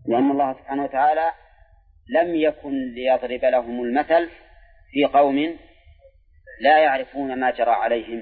لأن الله سبحانه وتعالى لم يكن ليضرب لهم المثل في قوم لا يعرفون ما جرى عليهم،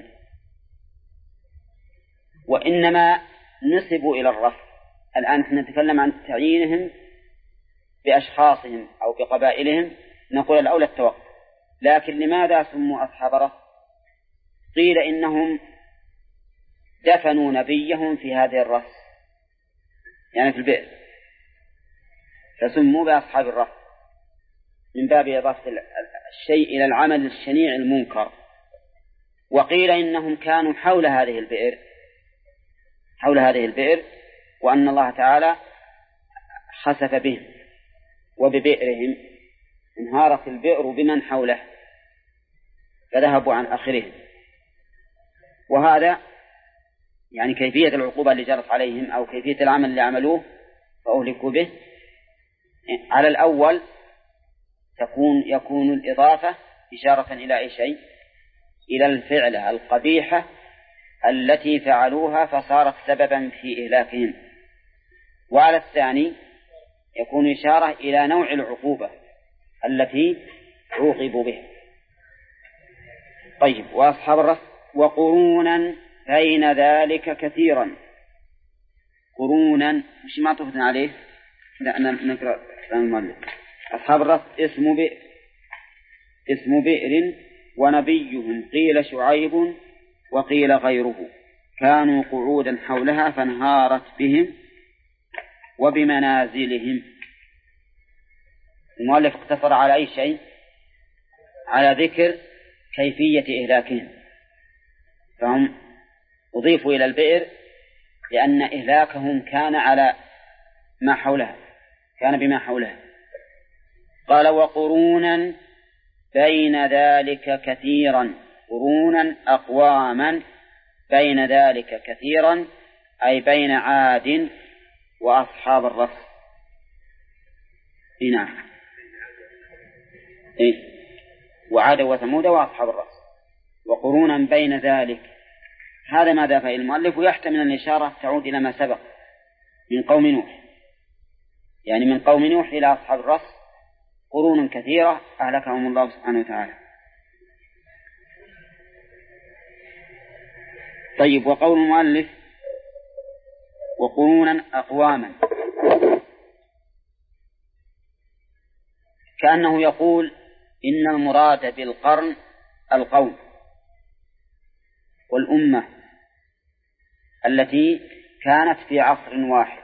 وإنما نسبوا إلى الرفع. الآن نحن نتكلم عن تعيينهم بأشخاصهم أو بقبائلهم، نقول الأولى التوقف. لكن لماذا سموا أصحاب رفع؟ قيل إنهم دفنوا نبيهم في هذه الرفع، يعني في البئر، فسموا بأصحاب الرفع من باب إضافة الشيء إلى العمل الشنيع المنكر. وقيل إنهم كانوا حول هذه البئر وأن الله تعالى خسف بهم وببئرهم، انهارت البئر بمن حوله فذهبوا عن آخرهم. وهذا يعني كيفية العقوبة اللي جرت عليهم أو كيفية العمل اللي عملوه فأهلكوا به. على الأول يكون الإضافة إشارة إلى أي شيء؟ إلى الفعلة القبيحة التي فعلوها فصارت سببا في إهلاكهم. وعلى الثاني يكون إشارة إلى نوع العقوبة التي عوقبوا به. طيب، وأصحاب الرس وقرونا بين ذلك كثيرا. قرونا مش معطوفة عليه، لا نقرأ المؤلف. أصحاب الرس اسم بئر ونبيهم قيل شعيب وقيل غيره، كانوا قعودا حولها فانهارت بهم وبمنازلهم. المؤلف اقتصر على أي شيء؟ على ذكر كيفية إهلاكهم، فهم أضيفوا إلى البئر لأن إهلاكهم كان على ما حولها، كان بما حولها. قال وقرونا بين ذلك كثيرا، قرونا أقواما بين ذلك كثيرا أي بين عاد وأصحاب الرس. نعم، وعاد وثمود وأصحاب الرس. وقرونا بين ذلك، هذا ما ذهب إلى المؤلف، ويحتمل الإشارة تعود إلى ما سبق من قوم نوح، يعني من قوم نوح إلى أصحاب الرس قرون كثيرة أهلكهم الله سبحانه وتعالى. طيب، وقول المؤلف وقرونا أقواما، كأنه يقول إن المراد بالقرن القوم والأمة التي كانت في عصر واحد،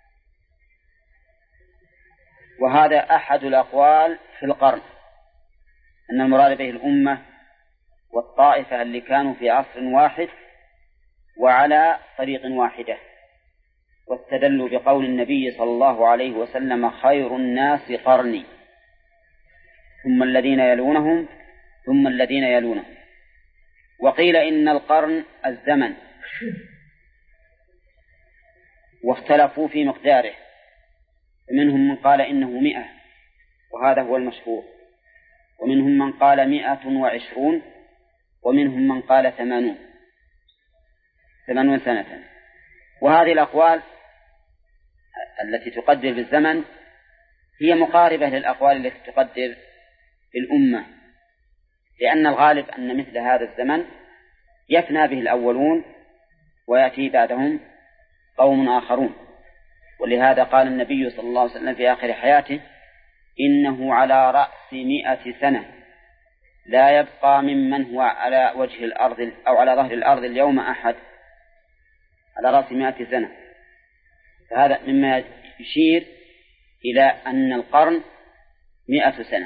وهذا أحد الأقوال في القرن، أن المراد به الأمة والطائفة اللي كانوا في عصر واحد وعلى طريق واحدة. واستدلوا بقول النبي صلى الله عليه وسلم خير الناس قرني ثم الذين يلونهم ثم الذين يلونهم. وقيل إن القرن الزمن، واختلفوا في مقداره، منهم من قال إنه 100 وهذا هو المشهور، ومنهم من قال 120، ومنهم من قال 80 سنة. وهذه الأقوال التي تقدر بالزمن هي مقاربة للأقوال التي تقدر بالأمة، لأن الغالب أن مثل هذا الزمن يفنى به الأولون ويأتي بعدهم قوم آخرون. ولهذا قال النبي صلى الله عليه وسلم في آخر حياته إنه على رأس 100 سنة لا يبقى ممن هو على وجه الأرض أو على ظهر الأرض اليوم أحد، على رأس 100 سنة. فهذا مما يشير إلى أن القرن 100 سنة.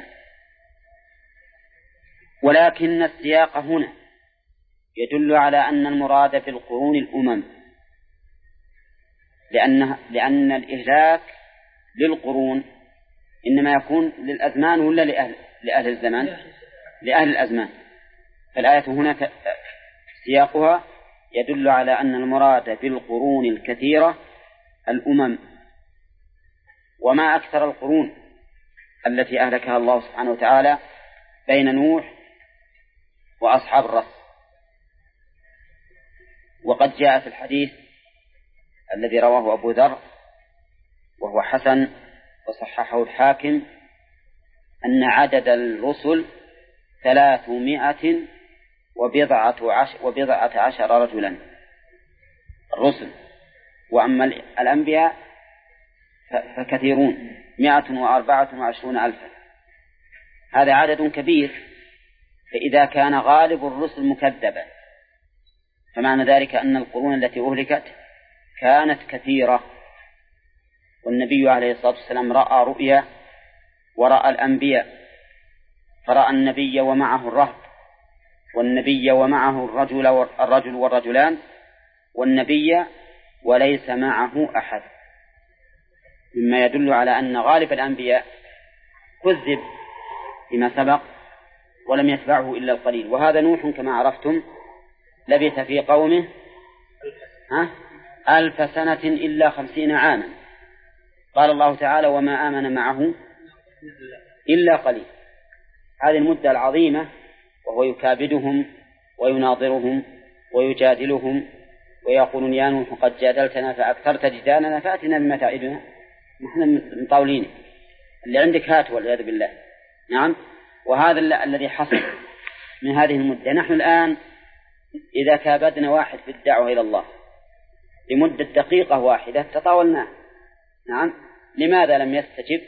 ولكن السياق هنا يدل على أن المراد بالقرون الأمم، لأن الإهلاك للقرون إنما يكون للأزمان ولا لأهل الزمان؟ لأهل الأزمان. فالآية هنا سياقها يدل على أن المراد بالقرون الكثيرة الأمم. وما أكثر القرون التي أهلكها الله سبحانه وتعالى بين نوح وأصحاب الرس. وقد جاء في الحديث الذي رواه أبو ذر وهو حسن وصححه الحاكم أن عدد الرسل 314 رجلا الرسل، وأما الأنبياء فكثيرون 124 ألفا. هذا عدد كبير. فإذا كان غالب الرسل مكذبا فمعنى ذلك أن القرون التي أهلكت كانت كثيرة. والنبي عليه الصلاة والسلام رأى رؤيا ورأى الأنبياء، فرأى النبي ومعه الرهط، والنبي ومعه الرجل والرجلان، والنبي وليس معه أحد، مما يدل على أن غالب الأنبياء كذب فيما سبق ولم يتبعه إلا القليل. وهذا نوح كما عرفتم لبث في قومه 1000 سنة إلا 50 عاما. قال الله تعالى وما آمن معه إلا قليل. هذه المدة العظيمة وهو يكابدهم ويناظرهم ويجادلهم ويقولون يا نوح قد جادلتنا فأكثرت جدالنا فأتنا بما تعدنا، نحن مطاولين اللي عندك هات والعياذ بالله. نعم. وهذا الذي حصل من هذه المدة. نحن الآن إذا كابدنا واحد في الدعوة إلى الله لمدة دقيقة واحدة تطاولنا. نعم. لماذا لم يستجب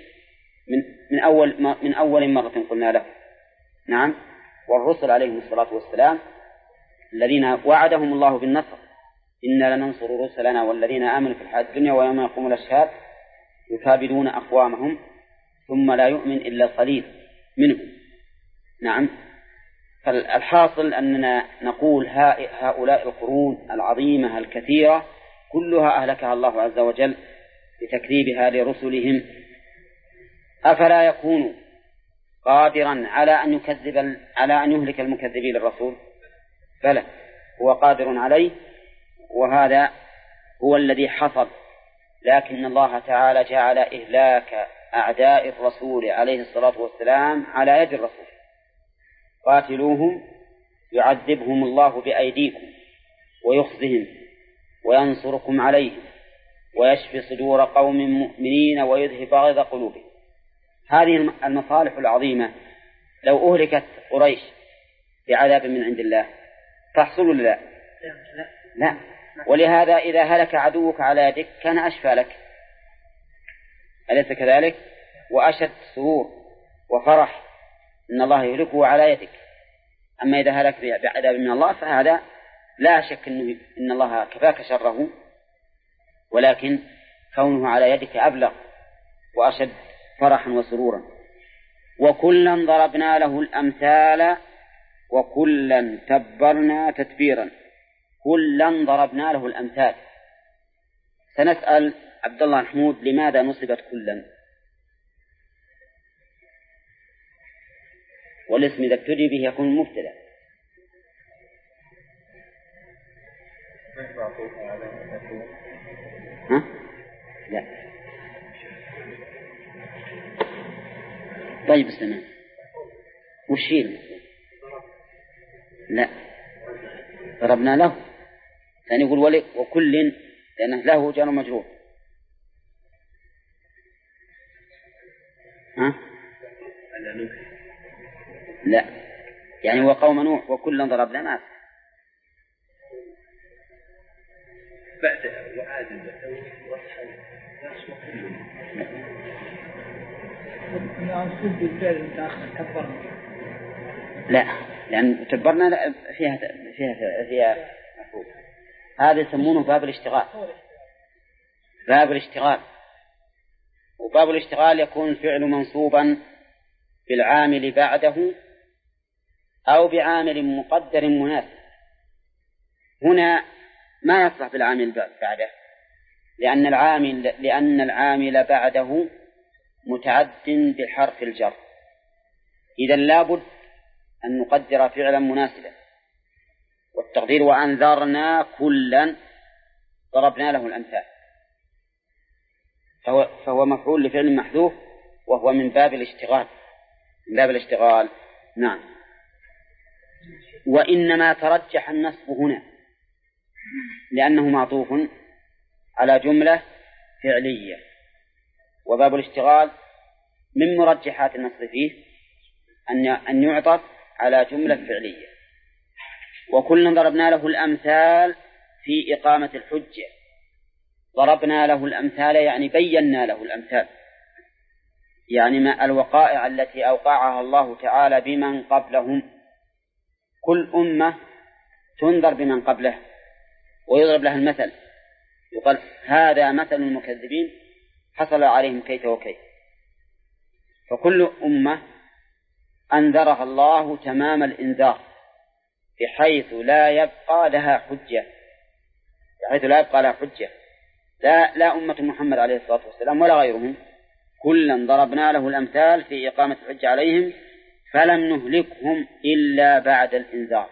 من أول مرة قلنا له؟ نعم. والرسل عليهم الصلاة والسلام الذين وعدهم الله بالنصر إنا لننصر رسلنا والذين آمنوا في الحياة الدنيا ويوم يقوم الأشهاد يكابدون أقوامهم ثم لا يؤمن إلا القليل منهم. نعم. فالحاصل أننا نقول هؤلاء القرون العظيمة الكثيرة كلها أهلكها الله عز وجل بتكذيبها لرسلهم. أفلا يكون قادرا على أن يهلك المكذبين للرسول؟ بلى هو قادر عليه، وهذا هو الذي حصل. لكن الله تعالى جعل إهلاك أعداء الرسول عليه الصلاة والسلام على يد الرسول. قاتلوهم يعذبهم الله بأيديكم ويخزهم وينصركم عليهم ويشفي صدور قوم مؤمنين ويذهب غيظ قلوبهم. هذه المصالح العظيمة لو أهلكت قريش بعذاب من عند الله تحصل ولا لا؟ لا. ولهذا إذا هلك عدوك على يدك كان أشفى لك، أليس كذلك؟ وأشد سرور وفرح إن الله يهلكه على يدك. أما إذا هلك بعذاب من الله فهذا لا شك إن الله كفاك شره، ولكن كونه على يدك أبلغ وأشد فرحا وسرورا. وكلا ضربنا له الأمثال وكلا تبرنا تتبيرا. كلا ضربنا له الأمثال. سنسأل عبد الله محمود لماذا نصبت كلا؟ والاسم إذا ابتدي به يكون مبتدأ. ها؟ لا. طيب استنى. وشيل؟ لا. ضربنا له. ثاني يقول ولي وكل لأنه له جار مجرور. ها؟ لا. يعني وقوم نوح وكلا ضربنا ما بعدها وعاد لا، لأن تبرنا فيها مفعول. هذا يسمونه باب الاشتغال. باب الاشتغال. وباب الاشتغال يكون الفعل منصوبا بالعامل بعده أو بعامل مقدر مناسب. هنا ما يصلح بالعامل بعده لأن العامل بعده متعد بحرف الجر. إذا لابد أن نقدر فعلا مناسبا، والتقدير وأنذرنا كلا ضربنا له الأمثال، فهو مفعول لفعل محذوف وهو من باب الاشتغال. من باب الاشتغال. نعم. وإنما ترجح النصب هنا لأنه معطوف على جملة فعلية، وباب الاشتغال من مرجحات النص فيه أن يعطف على جملة فعلية. وكل ضربنا له الأمثال في إقامة الحجة. ضربنا له الأمثال يعني بينا له الأمثال، يعني ما الوقائع التي أوقعها الله تعالى بمن قبلهم. كل أمة تنظر بمن قبله ويضرب لها المثل، يقال هذا مثل المكذبين حصل عليهم كيت وكيت. فكل أمة أنذرها الله تمام الإنذار بحيث لا يبقى لها حجة، لا أمة محمد عليه الصلاة والسلام ولا غيرهم، كلا ضربنا له الأمثال في إقامة الحجة عليهم فلم نهلكهم إلا بعد الإنذار.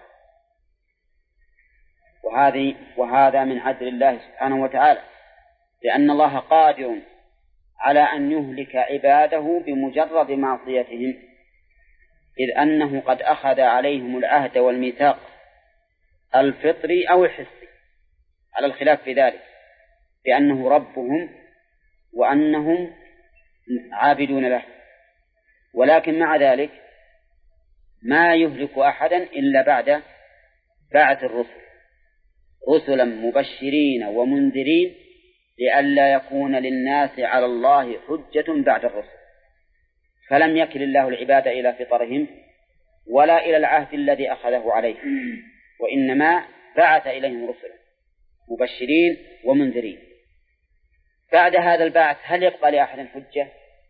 وهذا من عدل الله سبحانه وتعالى، لأن الله قادر على أن يهلك عباده بمجرد معصيتهم، إذ أنه قد أخذ عليهم العهد والميثاق الفطري أو الحسي على الخلاف في ذلك، بأنه ربهم وأنهم عابدون له. ولكن مع ذلك ما يهلك أحدا إلا بعد بعث الرسل، رسلا مبشرين ومنذرين لئلا يكون للناس على الله حجة بعد الرسل. فلم يكل الله العباد إلى فطرهم ولا إلى العهد الذي أخذه عليهم، وإنما بعث إليهم رسلا مبشرين ومنذرين. بعد هذا البعث هل يبقى لأحد حجة؟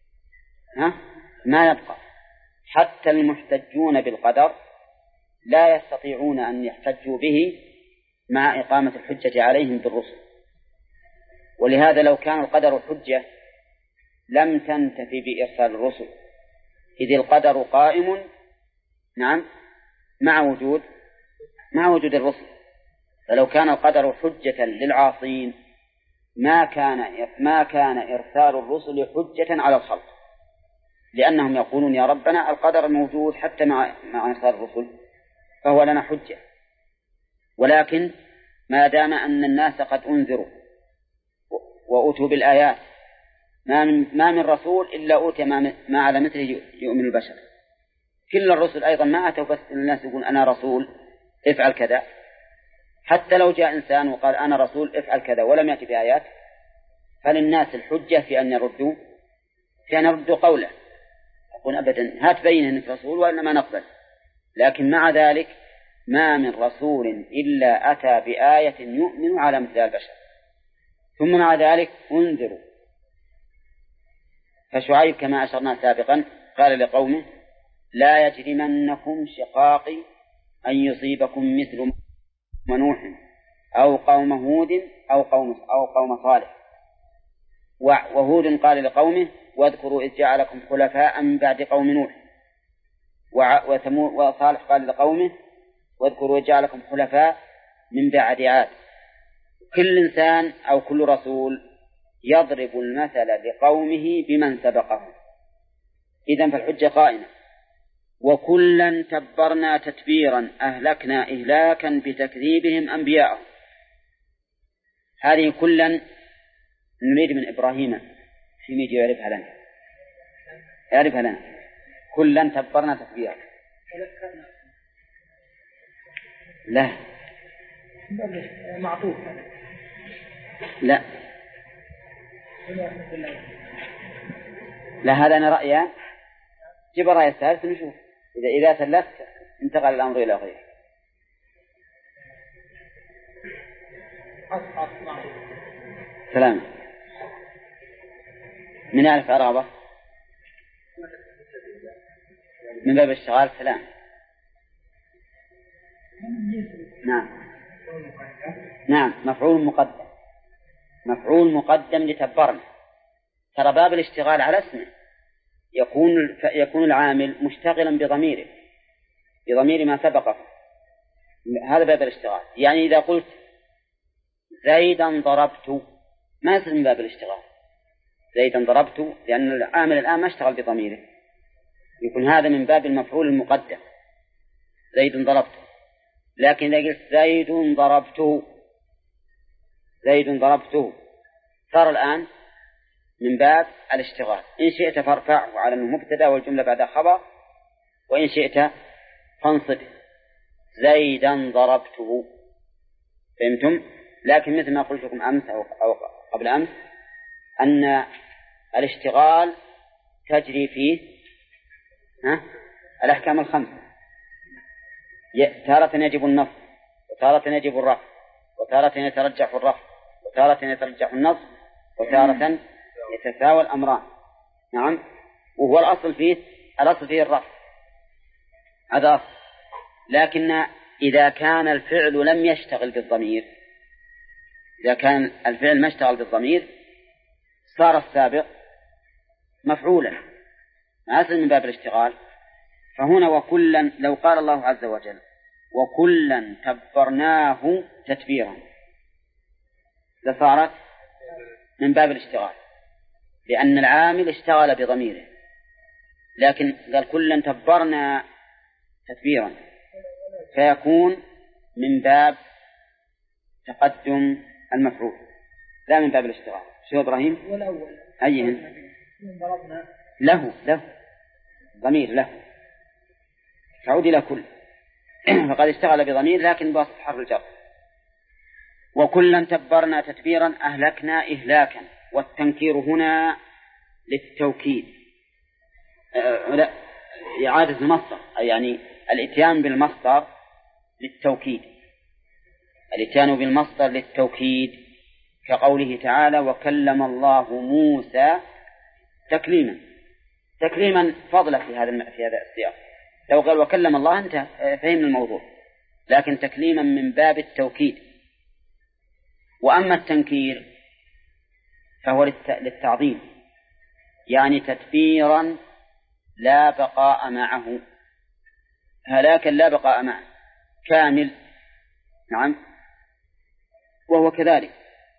ما يبقى. حتى المحتجون بالقدر لا يستطيعون أن يحتجوا به مع إقامة الحجة عليهم بالرسل. ولهذا لو كان القدر حجة لم تنتفي بإرسال الرسل، إذ القدر قائم مع وجود الرسل. فلو كان القدر حجة للعاصين ما كان إرسال الرسل حجة على الخلق، لأنهم يقولون يا ربنا القدر موجود حتى مع إرسال الرسل فهو لنا حجة. ولكن ما دام أن الناس قد أنذروا وأتوا بالآيات ما من رسول إلا أوتي ما على مثله يؤمن البشر. كل الرسل أيضا ما أتوا بس الناس يقول أنا رسول افعل كذا، حتى لو جاء إنسان وقال أنا رسول افعل كذا ولم يأتي بآيات فللناس الحجة في أن يردوا قوله، يقول أبدا هات بينه أنك رسول وإنما نقبل. لكن مع ذلك ما من رسول إلا أتى بآية يؤمن على مثل البشر، ثم مع ذلك انذروا. فشعيب كما أشرنا سابقا قال لقومه لا يجرمنكم شقاقي أن يصيبكم مثل نوح أو قوم هود أو قوم صالح. وهود قال لقومه واذكروا إذ جعلكم خلفاء من بعد قوم نوح. وصالح قال لقومه واذكروا إذ جعلكم خلفاء من بعد عاد. كل إنسان أو كل رسول يضرب المثل لقومه بمن سبقه، إذن فالحجة قائمة. وكلا تبرنا تتبيرا أهلكنا إهلاكا بتكذيبهم أنبياءهم. هذه كلا نريد من إبراهيم في ميجي يعرفها لنا. كلا تبرنا تتبيرا لا معطوف لا هذا أنا رأيان. جيب الرأي الثالث نشوف إذا ثلثت انتقل الأمر إلى غيره. سلام. من يعرف عرابة من باب الشغال؟ سلام. نعم مفعول مقدم لتبرنا. ترى باب الاشتغال على اسمه يكون العامل مشتغلا بضمير ما سبقه. هذا باب الاشتغال. يعني إذا قلت زيدا ضربت ما يصير من باب الاشتغال. زيدا ضربت لأن العامل الآن ما اشتغل بضميره، يكون هذا من باب المفعول المقدم زيد ضربت. لكن إذا قلت زيد ضربته صار الآن من باب الاشتغال. إن شئت فارفعه على أنه مبتدأ والجملة بعد خبر، وإن شئت فانصب زيدا ضربته. فهمتم؟ لكن مثل ما قلت لكم أمس أو قبل أمس أن الاشتغال تجري فيه الأحكام الخمسة. تارة يجب النصب، وتارة يجب الرفع، وتارة يترجح الرفع، وتارة يترجح النصب، وتارة يتساوى الأمران. نعم. وهو الأصل فيه الرفع، هذا أصل. لكن إذا كان الفعل لم يشتغل بالضمير، إذا كان الفعل ما اشتغل بالضمير صار السابق مفعولا، ما يصل من باب الاشتغال. فهنا وكلا، لو قال الله عز وجل وكلا تبرناه تتبيرا لصارت من باب الاشتغال، لأن العامل اشتغل بضميره. لكن قال كلا تبرنا تتبيرا فيكون من باب تقدم المفعول لا من باب الاشتغال. شو إبراهيم؟ والأول أيهن؟ ضربنا له ضمير له تعود إلى كل فقد اشتغل بضمير لكن بواسطة حرف الجر. وكلا تبرنا تتبيرا أهلكنا إهلاكا. والتنكير هنا للتوكيد، لا إعادة المصدر، يعني الإتيان بالمصدر للتوكيد، الإتيان بالمصدر للتوكيد، كقوله تعالى وكلم الله موسى تكليما فضلا في هذا السياق. لو قال وكلم الله أنت فهمنا الموضوع، لكن تكليما من باب التوكيد. وأما التنكير فهو للتعظيم، يعني تتبيرا لا بقاء معه، هلاكا لا بقاء معه، كامل. نعم. وهو كذلك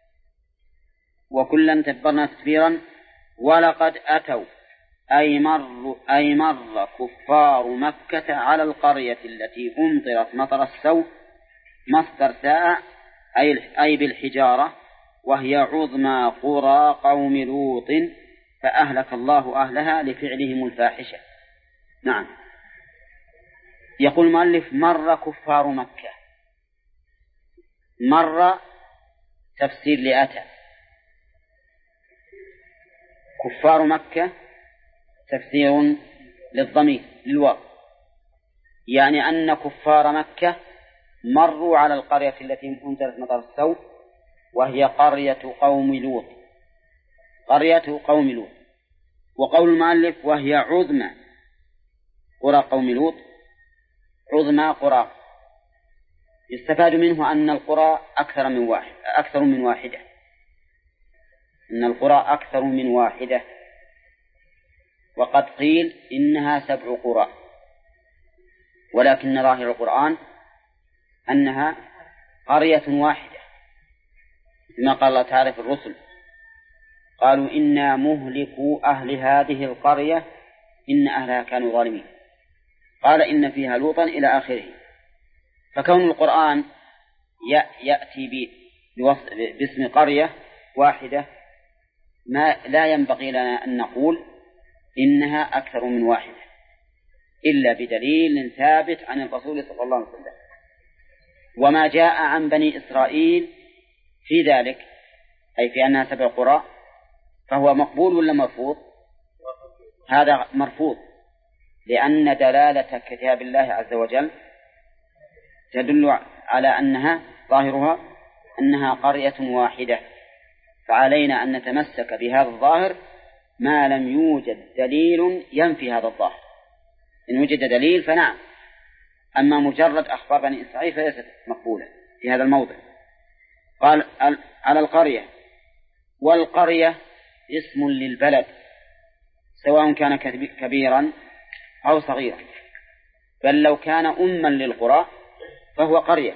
وكلا تبرنا تتبيرا. ولقد أتوا أي مر كفار مكة على القرية التي أمطرت مطر السوء مصدر ساء أي بالحجارة، وهي عظمى قرى قوم لوط فأهلك الله أهلها لفعلهم الفاحشة. نعم. يقول المؤلف مر كفار مكة. مر تفسير لأتى، كفار مكة تفسير للضمير للواو، يعني أن كفار مكة مروا على القرية التي أمطرت مطر السوء وهي قرية قوم لوط، قرية قوم لوط. وقول المؤلف وهي عظمى قرى قوم لوط، عظمى قرى، يستفاد منه أن القرى أكثر من واحدة، أن القرى أكثر من واحدة. وقد قيل إنها 7 قرى، ولكن ظاهر القرآن أنها قرية واحدة، كما قال الله تعالى في الرسل قالوا إنا مهلكوا أهل هذه القرية إن أهلها كانوا ظالمين، قال إن فيها لوطا إلى آخره. فكون القرآن يأتي باسم قرية واحدة لا ينبغي لنا أن نقول إنها أكثر من واحدة إلا بدليل ثابت عن الرسول صلى الله عليه وسلم. وما جاء عن بني إسرائيل في ذلك أي في أنها 7 قرى فهو مقبول ولا مرفوض؟ هذا مرفوض، لأن دلالة كتاب الله عز وجل تدل على أنها ظاهرها أنها قرية واحدة، فعلينا أن نتمسك بهذا الظاهر ما لم يوجد دليل ينفي هذا الظاهر. إن وجد دليل فنعم، أما مجرد أخبار بني إسرائيل فليست مقبولة في هذا الموضع. قال على القرية، والقرية اسم للبلد سواء كان كبيرا أو صغيرا، بل لو كان أما للقرى فهو قرية.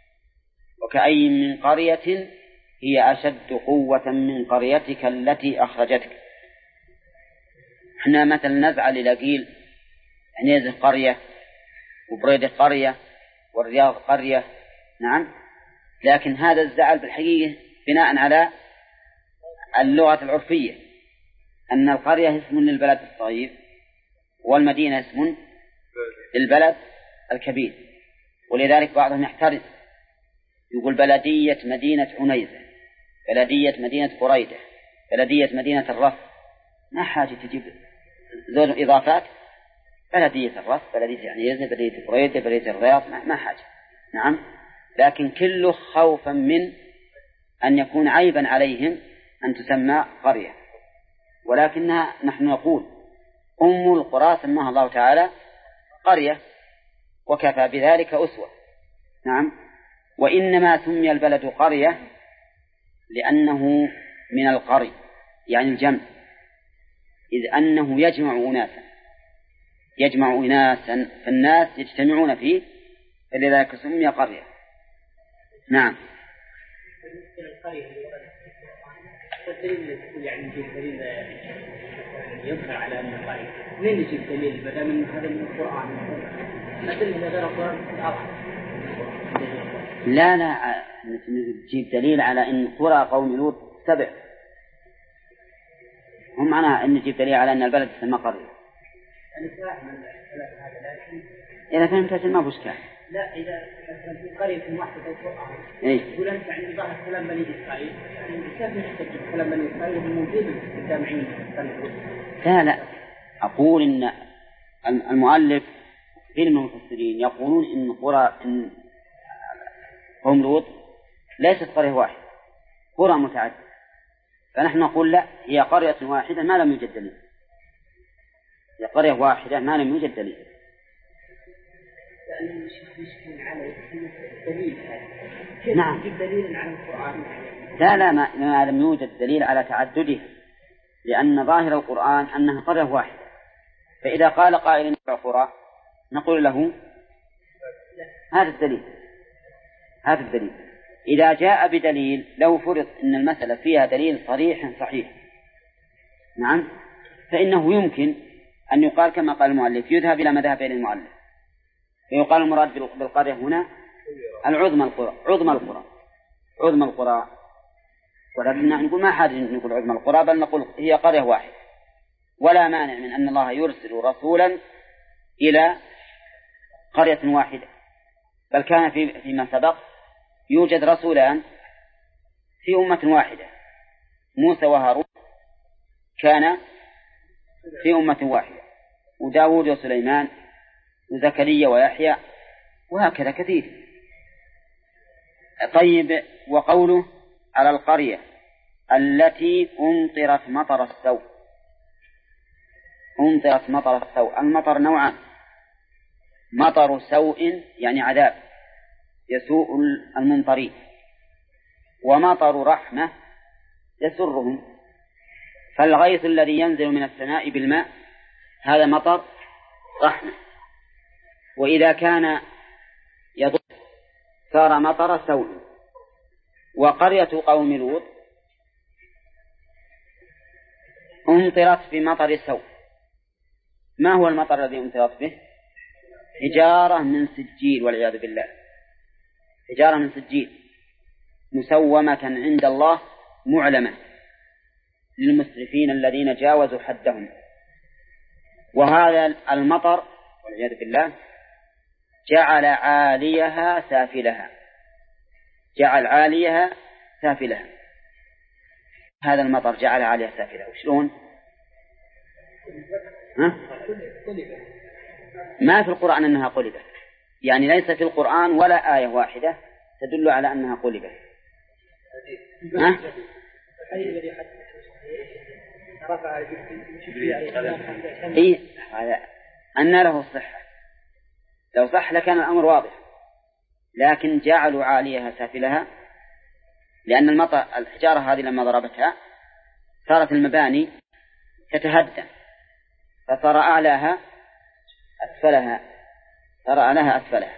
وكأي من قرية هي أشد قوة من قريتك التي أخرجتك. احنا مثلا نزعل إلى قيل عنيزة قرية وبريدة قرية والرياض قرية، نعم، لكن هذا الزعل بالحقيقة بناء على اللغة العرفية، أن القرية اسم للبلد الصغير والمدينة اسم للبلد الكبير، ولذلك بعضهم يحترز يقول بلدية مدينة عنيزة، بلدية مدينة قريدة، بلدية مدينة الرف. ما حاجة تجيب زوج إضافات، بلدية الرف، بلدية عنيزة، بلدية قريدة، بلدية الرياض، ما حاجة. نعم، لكن كله خوفا من أن يكون عيبا عليهم أن تسمى قرية. ولكنها نحن نقول أم القرى سماها الله تعالى قرية وكفى بذلك أسوة. نعم، وإنما سمي البلد قرية لأنه من القري يعني الجمع، إذ أنه يجمع أناسا فالناس يجتمعون فيه، فلذلك سمي قرية. نعم. يعني دليل يظهر على أن القرية من يجيب دليل بدل من هذا من القرآن مثل هذا القرآن لا نجيب دليل على أن قرى قوم لوط 7. هم معناها أن نجيب دليل على أن البلد تسمى قرية. إذا فهمت ما بشكل. لا، إذا في قرية واحدة في القرآن يقول أنت عند ظاهر كلام بني إسرائيل، يعني كيف نحتج كلام بني إسرائيل موجود قدامعين؟ لا أقول إن المؤلف كثير من المفسرين يقولون إن قرى قوم لوط ليست قرية واحدة، قرى متعددة، فنحن نقول لا، هي قرية واحدة ما لم يوجد دليل، هي قرية واحدة ما لم يوجد دليل. لأن يشكل على دليل، نعم، دليل على القرآن. لا ما لم يوجد دليل على تعدده، لأن ظاهر القرآن أنها قرية واحدة. فإذا قال قائل قرى نقول له هذا الدليل. إذا جاء بدليل لو فرض أن المسألة فيها دليل صحيح، نعم، فإنه يمكن أن يقال كما قال المؤلف، يذهب إلى مذهبين المؤلف، فيقال المراد بالقرية هنا عظمى القرى، ولكن نقول ما حاجة نقول عظمى القرى، بل نقول هي قرية واحدة. ولا مانع من أن الله يرسل رسولا إلى قرية واحدة، بل كان فيما سبق يوجد رسولان في أمة واحدة، موسى وهارون كان في أمة واحدة، وداود وسليمان وزكريا ويحيى، وهكذا كثير. طيب، وقوله على القرية التي أمطرت مطر السوء. المطر نوعان: مطر سوء يعني عذاب يسوء الممطرين، ومطر رحمة يسرهم. فالغيث الذي ينزل من السماء بالماء هذا مطر رحمة، وإذا كان يضر صار مطر سوء. وقرية قوم لوط أمطرت بمطر سوء. ما هو المطر الذي أمطرت به؟ حجارة من سجيل، والعياذ بالله، حجارة من سجيل مسومة عند الله معلمة للمسرفين الذين جاوزوا حدهم. وهذا المطر والعياذ بالله جعل عاليها سافلها. هذا المطر جعل عاليها سافلها وشلون؟ ما في القرآن أنها قلبت، يعني ليس في القرآن ولا آية واحدة تدل على أنها قلبت. أن له الصحة، لو صح لكان الأمر واضح، لكن جعلوا عاليها سافلها، لأن الحجارة هذه لما ضربتها صارت المباني تتهدم، فصار أعلاها أسفلها.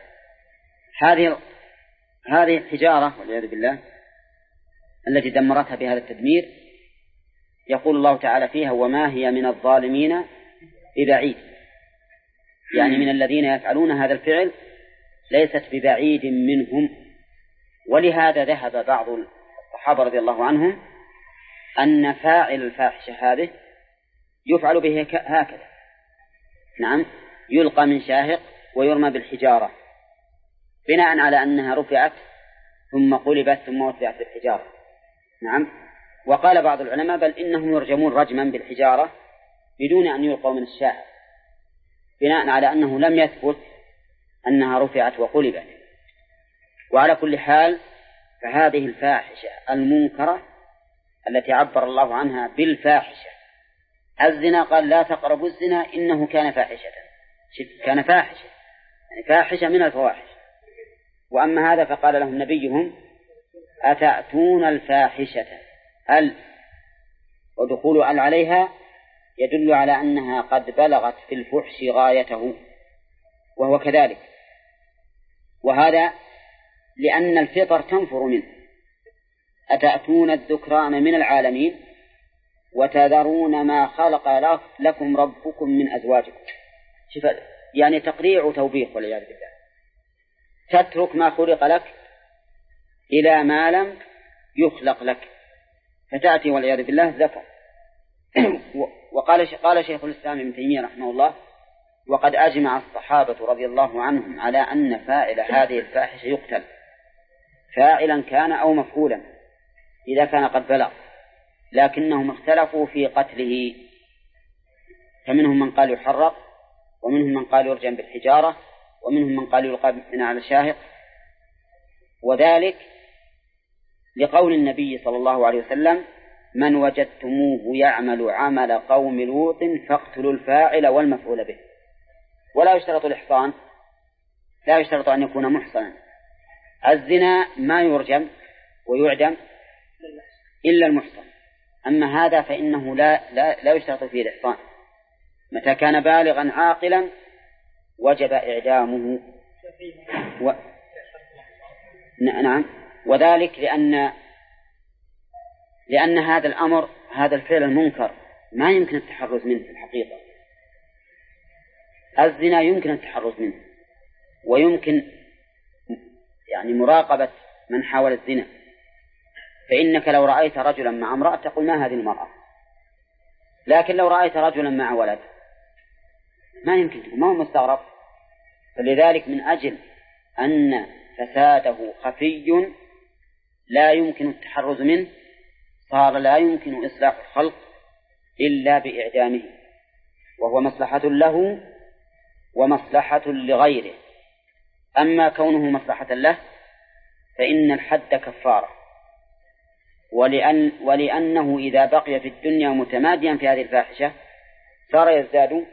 هذه الحجارة والعياذ بالله التي دمرتها بهذا التدمير، يقول الله تعالى فيها: وما هي من الظالمين ببعيد، يعني من الذين يفعلون هذا الفعل ليست ببعيد منهم. ولهذا ذهب بعض الصحابة رضي الله عنهم أن فاعل الفاحشة هذه يفعل به هكذا. نعم، يلقى من شاهق ويرمى بالحجارة بناء على أنها رفعت ثم قلبت ثم وضعت بالحجارة. نعم. وقال بعض العلماء بل إنهم يرجمون رجما بالحجارة بدون أن يلقوا من الشاهق بناء على أنه لم يثبت أنها رفعت وقلبت. وعلى كل حال فهذه الفاحشة المنكرة التي عبر الله عنها بالفاحشة، الزنا قال لا تقربوا الزنا إنه كان فاحشة، كان فاحشة يعني فاحشة من الفواحش. وأما هذا فقال لهم نبيهم أتأتون الفاحشة، ودخول عليها يدل على أنها قد بلغت في الفحش غايته، وهو كذلك. وهذا لأن الفطر تنفر منه. أتأتون الذكران من العالمين وتذرون ما خلق لكم ربكم من أزواجكم. يعني تقريع وتوبيخ والعياذ بالله. تترك ما خلق لك إلى ما لم يخلق لك، فتأتي والعياذ بالله ذكر. قال شيخ الإسلام ابن تيمية رحمه الله وقد أجمع الصحابة رضي الله عنهم على أن فاعل هذه الفاحشة يقتل، فاعلا كان أو مفعولا إذا كان قد بلغ، لكنهم اختلفوا في قتله، فمنهم من قال يحرق، ومنهم من قال يرجم بالحجارة، ومنهم من قال يلقى من على الشاهق. وذلك لقول النبي صلى الله عليه وسلم من وجدتموه يعمل عمل قوم لوط فاقتلوا الفاعل والمفعول به. ولا يشترط الإحصان، لا يشترط أن يكون محصنا. الزنا ما يرجم ويعدم إلا المحصن، أما هذا فإنه لا يشترط فيه الإحصان. متى كان بالغا عاقلا وجب إعدامه نعم. وذلك لأن هذا الأمر، هذا الفعل المنكر ما يمكن التحرز منه في الحقيقة. الزنا يمكن التحرز منه، ويمكن يعني مراقبة من حاول الزنا. فإنك لو رأيت رجلا مع امرأة تقول ما هذه المرأة، لكن لو رأيت رجلا مع ولد ما يمكن تقول، ما هو مستغرب. فلذلك من أجل أن فساده خفي لا يمكن التحرز منه صار لا يمكن إصلاح الخلق إلا بإعدامه، وهو مصلحة له ومصلحة لغيره. أما كونه مصلحة له فإن الحد كفارة، ولأنه إذا بقي في الدنيا متماديا في هذه الفاحشة صار يزداد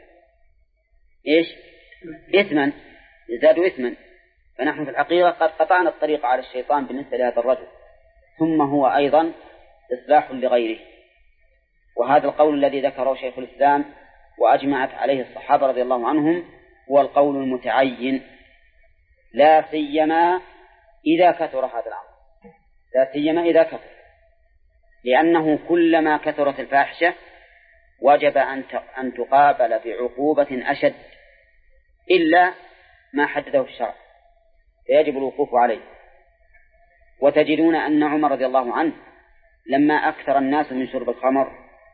إثما. فنحن في الحقيقة قد قطعنا الطريق على الشيطان بالنسبة لهذا الرجل، ثم هو أيضا إصلاح لغيره. وهذا القول الذي ذكره شيخ الإسلام وأجمعت عليه الصحابة رضي الله عنهم هو القول المتعين، لا سيما إذا كثر هذا الأمر، لا سيما إذا كثر، لأنه كلما كثرت الفاحشة وجب أن تقابل بعقوبة أشد إلا ما حدده الشرع، فيجب الوقوف عليه. وتجدون أن عمر رضي الله عنه لما أكثر الناس من شرب الخمر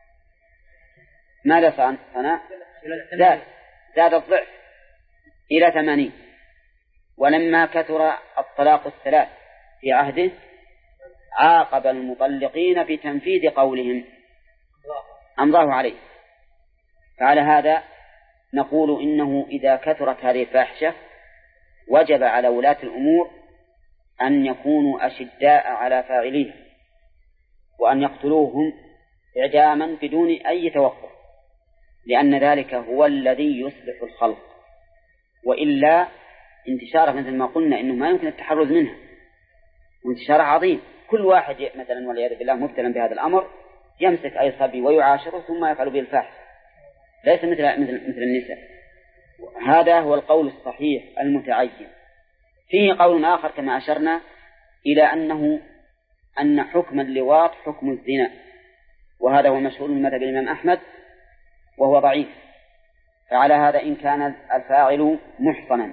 ماذا صنع؟ زاد الضعف إلى 80. ولما كثر الطلاق الثلاث في عهده عاقب المطلقين بتنفيذ قولهم أمضاه عليه. فعلى هذا نقول إنه إذا كثرت هذه الفاحشة وجب على ولاة الأمور أن يكونوا أشداء على فاعليه، وأن يقتلوهم إعداما بدون أي توقف، لأن ذلك هو الذي يصلح الخلق. وإلا انتشاره مثل ما قلنا إنه ما يمكن التحرز منها، وانتشاره عظيم. كل واحد مثلا والعياذ بالله مبتلا بهذا الأمر يمسك أي صبي ويعاشره ثم يفعل به الفاحشة، ليس مثل النساء. هذا هو القول الصحيح المتعين. فيه قول آخر كما أشرنا إلى أن حكم اللواط حكم الزنا، وهذا هو مشهور من مذهب الإمام أحمد وهو ضعيف. فعلى هذا إن كان الفاعل محصنا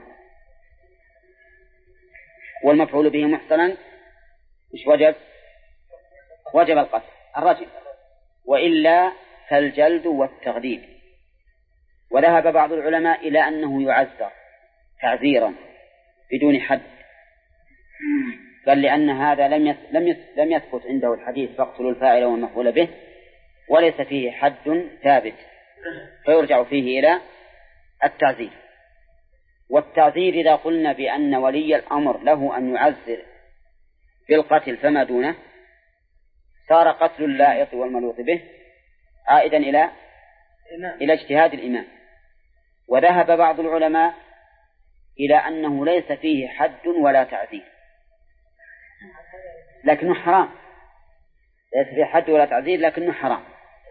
والمفعول به محصنا مش وجب القتل الرجم، وإلا فالجلد والتغليب. وذهب بعض العلماء إلى أنه يعزر تعزيرا بدون حد، قال لأن هذا لم يثبت عنده الحديث فاقتلوا الفاعل والمفعول به، وليس فيه حد ثابت، فيرجع فيه إلى التعزير. والتعزير إذا قلنا بأن ولي الأمر له أن يعزر بالقتل فما دونه، صار قتل اللائق والملوط به عائدا إلى اجتهاد الإمام. وذهب بعض العلماء إلى أنه ليس فيه حد ولا تعزير، لكنه حرام، ليس فيه حد ولا تعزير لكنه حرام.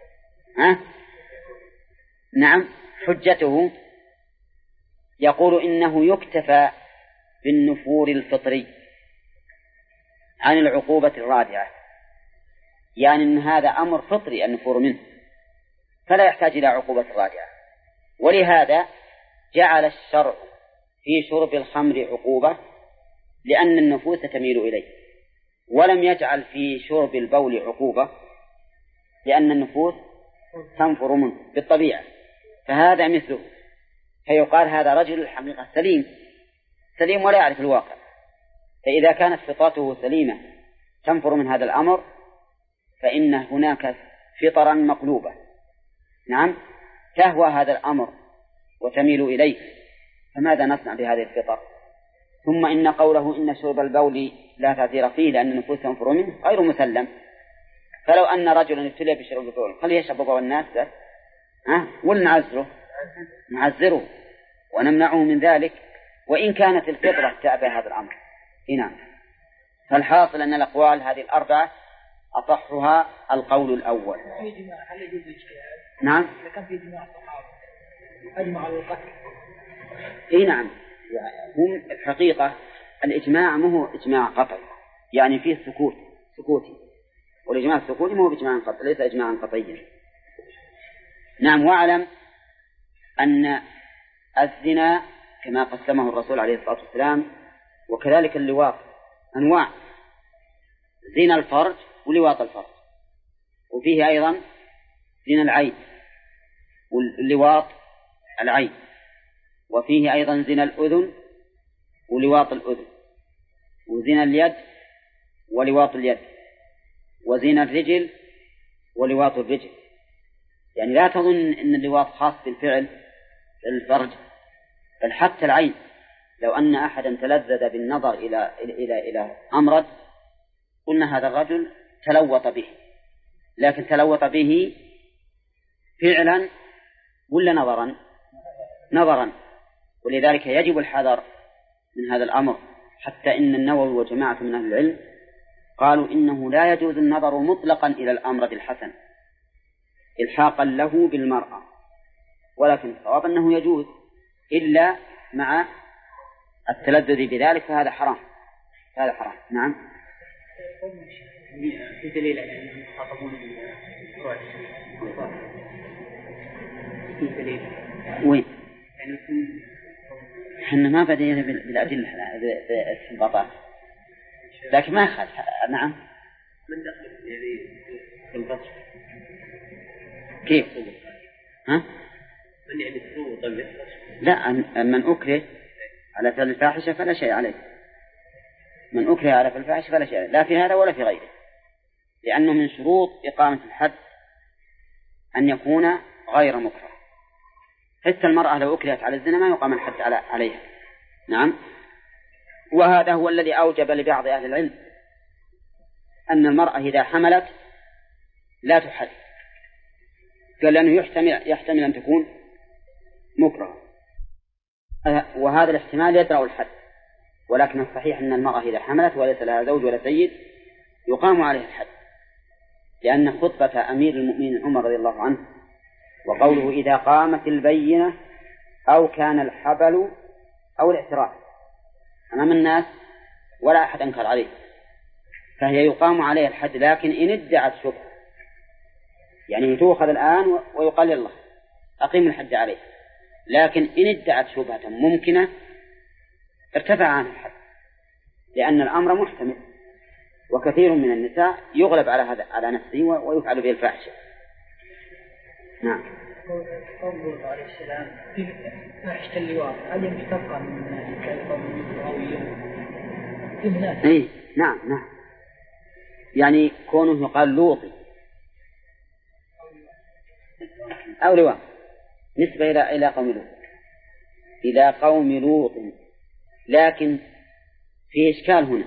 نعم، حجته يقول إنه يكتفى بالنفور الفطري عن العقوبة الرادعة، يعني أن هذا أمر فطري النفور منه، فلا يحتاج إلى عقوبة رادعة. ولهذا جعل الشرع في شرب الخمر عقوبة لأن النفوس تميل إليه، ولم يجعل في شرب البول عقوبة لأن النفوس تنفر منه بالطبيعة. فهذا مثله، فيقال هذا رجل الحقيقة سليم ولا يعرف الواقع، فإذا كانت فطرته سليمة تنفر من هذا الأمر فإن هناك فطرا مقلوبة، نعم، تهوى هذا الأمر وتميل إليه، فماذا نصنع بهذه الفطر؟ ثم إن قوله إن شرب البول لا تعزير فيه لأن النفوس تنفر منه غير مسلم. فلو أن رجلا ابتلي بشرب البول خليه يشرب بول الناس ده، نعزره ونمنعه من ذلك، وإن كانت الفطرة تأبى هذا الأمر. نعم. فالحاصل أن الأقوال هذه الأربعة أصحها القول الأول. نعم. كان في جماعة الصحابة أجمع على القتل. نعم، هم الحقيقة الإجماع ما هو إجماع قطعي، يعني فيه سكوتي، والإجماع السكوتي ما هو بإجماع قطعي، ليس إجماعا قطعيا. نعم. واعلم أن الزنا كما قسمه الرسول عليه الصلاة والسلام وكذلك اللواط أنواع، زنا الفرج ولواط الفرج، وفيه أيضا زنا العين واللواط العين، وفيه أيضا زنا الأذن ولواط الأذن، وزنا اليد ولواط اليد، وزنا الرجل ولواط الرجل. يعني لا تظن أن اللواط خاص بالفعل الفرج، بل حتى العين، لو أن أحدا تلذذ بالنظر إلى أمرد قلنا هذا الرجل تلوط به، لكن تلوط به فعلا ولا نظرا، ولذلك يجب الحذر من هذا الأمر. حتى إن النووي وجماعة من أهل العلم قالوا إنه لا يجوز النظر مطلقا إلى الأمرد الحسن إلحاقا له بالمرأة، ولكن الصواب أنه يجوز إلا مع التلذذ بذلك، فهذا حرام. نعم. في دليل على أنهم يخاطبون بالفروع، في دليل وين؟ يعني إحنا ما بدينا بالأدلة بالاستنباطات، لكن ما أخذ. نعم. من دخل يعني في البطش كيف؟ ها؟ من يعني السوء طيب؟ لا، من أكره على فعل الفاحشة فلا شيء عليه، من أكره على فعل الفاحشة فلا شيء عليه، لا في هذا ولا في غيره، لأنه من شروط إقامة الحد أن يكون غير مكره. حتى المرأة لو أكرهت على الزنا ما يقام الحد عليها. نعم. وهذا هو الذي أوجب لبعض أهل العلم أن المرأة إذا حملت لا تحد، قال لأنه يحتمل أن تكون مكره، وهذا الاحتمال يدرأ الحد. ولكن الصحيح أن المرأة إذا حملت وليس لها زوج ولا سيد يقام عليها الحد، لأن خطبة أمير المؤمنين عمر رضي الله عنه وقوله إذا قامت البينة أو كان الحبل أو الاعتراف أمام الناس ولا أحد أنكر عليه، فهي يقام عليها الحد. لكن إن ادعت شبهة، يعني تؤخذ الآن ويقال الله أقيم الحد عليه، لكن إن ادعت شبهة ممكنة ارتفع عنها الحد، لأن الأمر محتمل، وكثير من النساء يغلب على نفسه ويفعل به الفاحشة. نعم. قوله عليه السلام في فاحشة اللواط هل مشتقة من قوم اللغويين؟ إيه نعم نعم، يعني كونه يقال لوطي أو لواط نسبة إلى قوم لوط، إلى قوم لوط. لكن في إشكال هنا،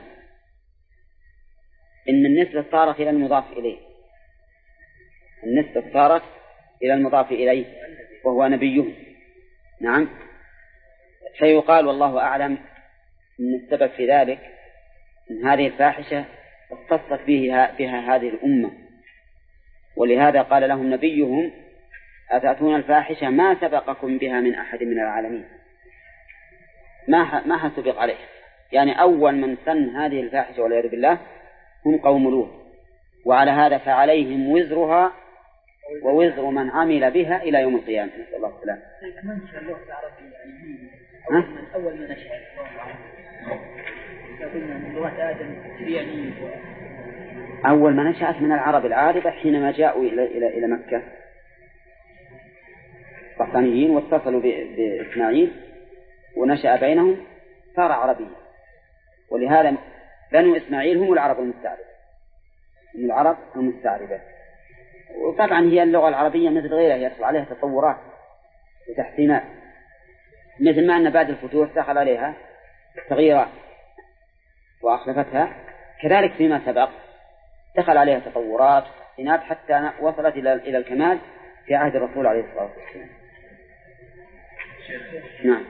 إن النسبة صارت إلى المضاف إليه، النسبة صارت إلى المضاف إليه وهو نبيهم. نعم، فيقال والله أعلم إن السبب في ذلك إن هذه الفاحشة اختصت بها هذه الأمة، ولهذا قال لهم نبيهم أتأتون الفاحشة ما سبقكم بها من أحد من العالمين، ما سبق عليه. يعني أول من سن هذه الفاحشة والعياذ بالله هم قوم لوط، وعلى هذا فعليهم وزرها ووزر من عمل بها إلى يوم القيامة. نسأل الله السلامة. أول من نشأ من لغة آدم سرياني، أول ما نشأت من العرب العاربة حينما جاءوا إلى مكة قحطانيين واتصلوا بإسماعيل ونشأ بينهم صار عربيا، ولهذا بنو إسماعيل هم العرب المستعربة، هم العرب المستعربة. وطبعا هي اللغة العربية مثل غيرها يحصل عليها تطورات وتحسينات، مثل ما أن بعد الفتوح دخل عليها تغييرات وأخلفتها، كذلك فيما سبق دخل عليها تطورات وتحسينات حتى وصلت إلى الكمال في عهد الرسول عليه الصلاة والسلام. نعم.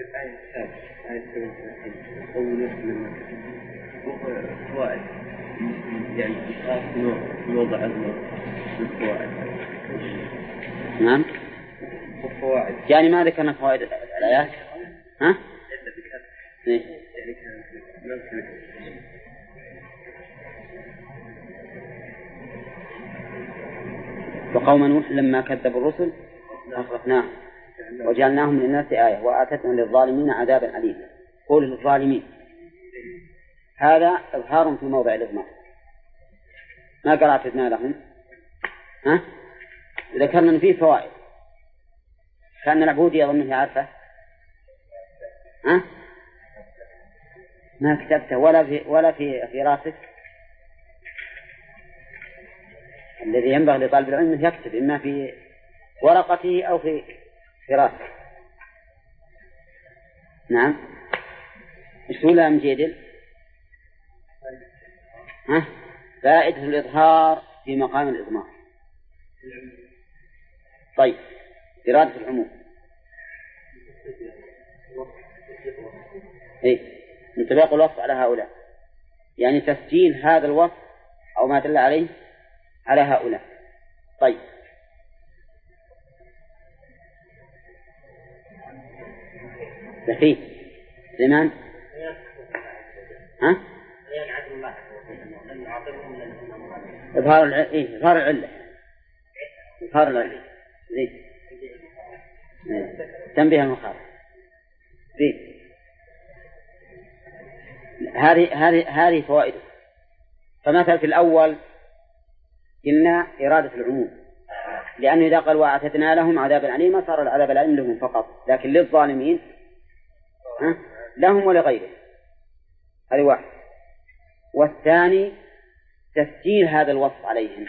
يعني نوضع الفوائد. نعم. يعني ما ذكرنا فوائد الآيات؟ ها؟ إيه؟ وقوم نوح لما كذبوا الرسل أغرقناهم وجعلناهم للناس آية وآتتنا للظالمين عذابا أليما. قول للظالمين هذا إظهار في موضع الإضمار، ما قال أعتدنا لهم. ها؟ ذكرنا أن فيه فوائد، كان العبودية أظنه عارفة. ها؟ ما كتبته ولا في راسك. الذي ينبغي لطالب العلم أن يكتب إما في ورقته أو في راسه. نعم. إيش تقول يا مجيدل؟ ها؟ فائدة الإظهار في مقام الإضمار. طيب، إرادة العموم. إيه؟ انطباق الوصف على هؤلاء، يعني تسجيل هذا الوصف أو ما دل عليه على هؤلاء. طيب، دقيق زمان. ها؟ إظهار العلة. إظهار العلة. تنبيه المخالف. هذه فوائده. فمثل في الأول قلنا إرادة العموم، لأنه إذا قال وأعتدنا لهم عذابا أليما صار العذاب الأليم لهم فقط، لكن للظالمين لهم ولغيرهم. هذه واحد. والثاني تسجيل هذا الوصف عليهم،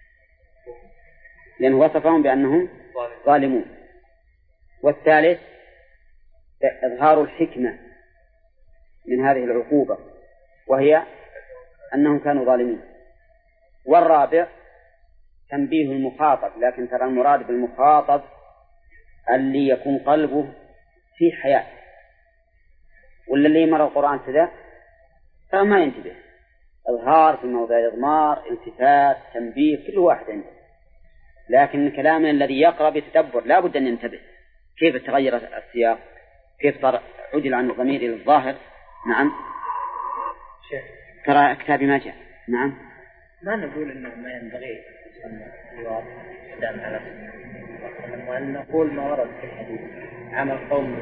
لأنه وصفهم بأنهم ظالمون. والثالث إظهار الحكمة من هذه العقوبة، وهي أنهم كانوا ظالمين. والرابع تنبيه المخاطب، لكن ترى المراد بالمخاطب اللي يكون قلبه في حياة، ولا اللي يمر القرآن كذا فما ينتبه. إظهار في موضع الإضمار، التفات، تنبيه، كل واحد عنده. لكن كلامنا الذي يقرأ بتدبر لا بد أن ينتبه كيف تغير السياق، كيف عدل عن الضمير إلى الظاهر. نعم. ترى كتابي ما جاء. نعم. ما نقول إنه ما ينبغي على وأن نقول ما ورد في الحديث عمل قوم.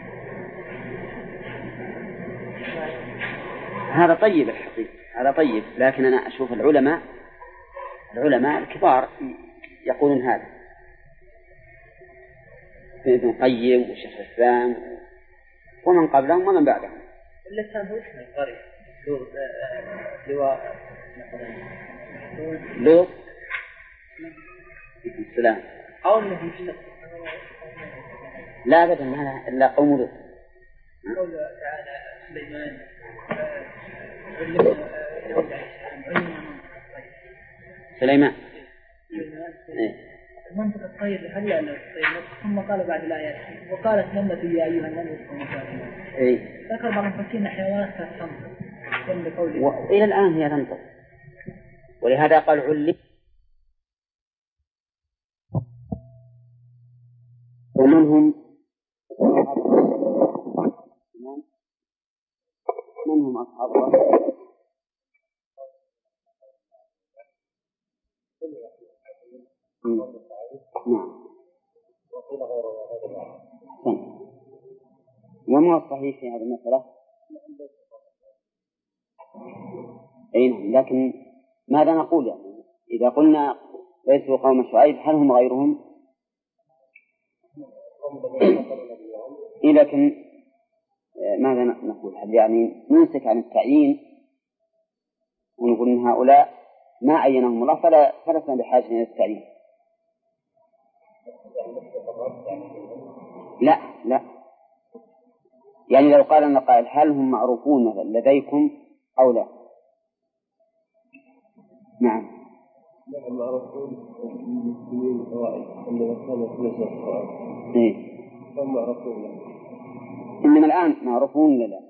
هذا طيب الحقيقة، هذا طيب، لكن أنا أشوف العلماء الكبار يقولون هذا، ابن القيم وشيخ الإسلام ومن قبلهم ومن بعدهم. اللسان هو اسم القرية لواء لوط السلام أو أنه مشتق. لا أبدا ما إلا قوم لوط. قول تعالى سليمان سليمان منطق الطير هل لا الطير ثم قال بعد الآيات وقالت نملة يا أيها النمل اسكنوا مساكنكم. ذكر بعض المفسرين حيوانات تنطق وإلى الآن هي تنطق ولهذا قال علم. ومنهم أصحاب الرسول نعم. وما الصحيح في هذه المسألة؟ أي لكن ماذا نقول يعني إذا قلنا ليسوا قوم شعيب هل هم غيرهم؟ لكن ماذا نقول؟ هل يعني نمسك عن التعيين ونقول إن هؤلاء ما عينهم الله فلسنا بحاجة إلى التعيين؟ لا يعني لو قال لنا قائل هل هم معروفون مثلا لديكم أو لا؟ نعم معروفون المسلمين الأوائل عندما كانوا في نزل القرآن هم معروفون. إنما الآن معروفون لا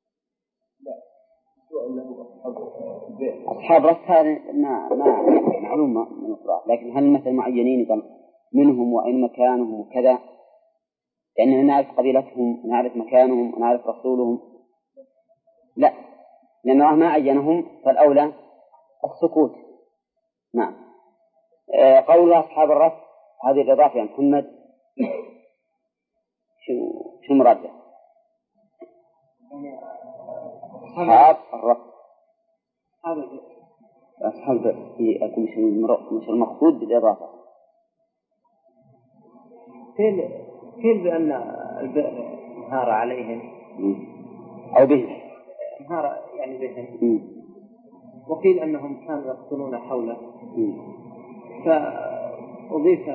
أصحاب رس هذا ما معلومة من القرآن، لكن هل مثل معينين منهم وإن مكانهم وكذا؟ لأننا نعرف قبيلتهم ونعرف مكانهم ونعرف رسولهم. لا، لأن الله ما عينهم فالأولى السكوت. نعم. قول أصحاب الرس هذه الإضافة يا محمد شو مراده؟ أصحاب الرس أصحاب أكون مش المقصود بالإضافة. قيل بأن البئر انهار عليهم أو بهم انهار يعني بهم وقيل أنهم كانوا يقتلون حوله فأضيف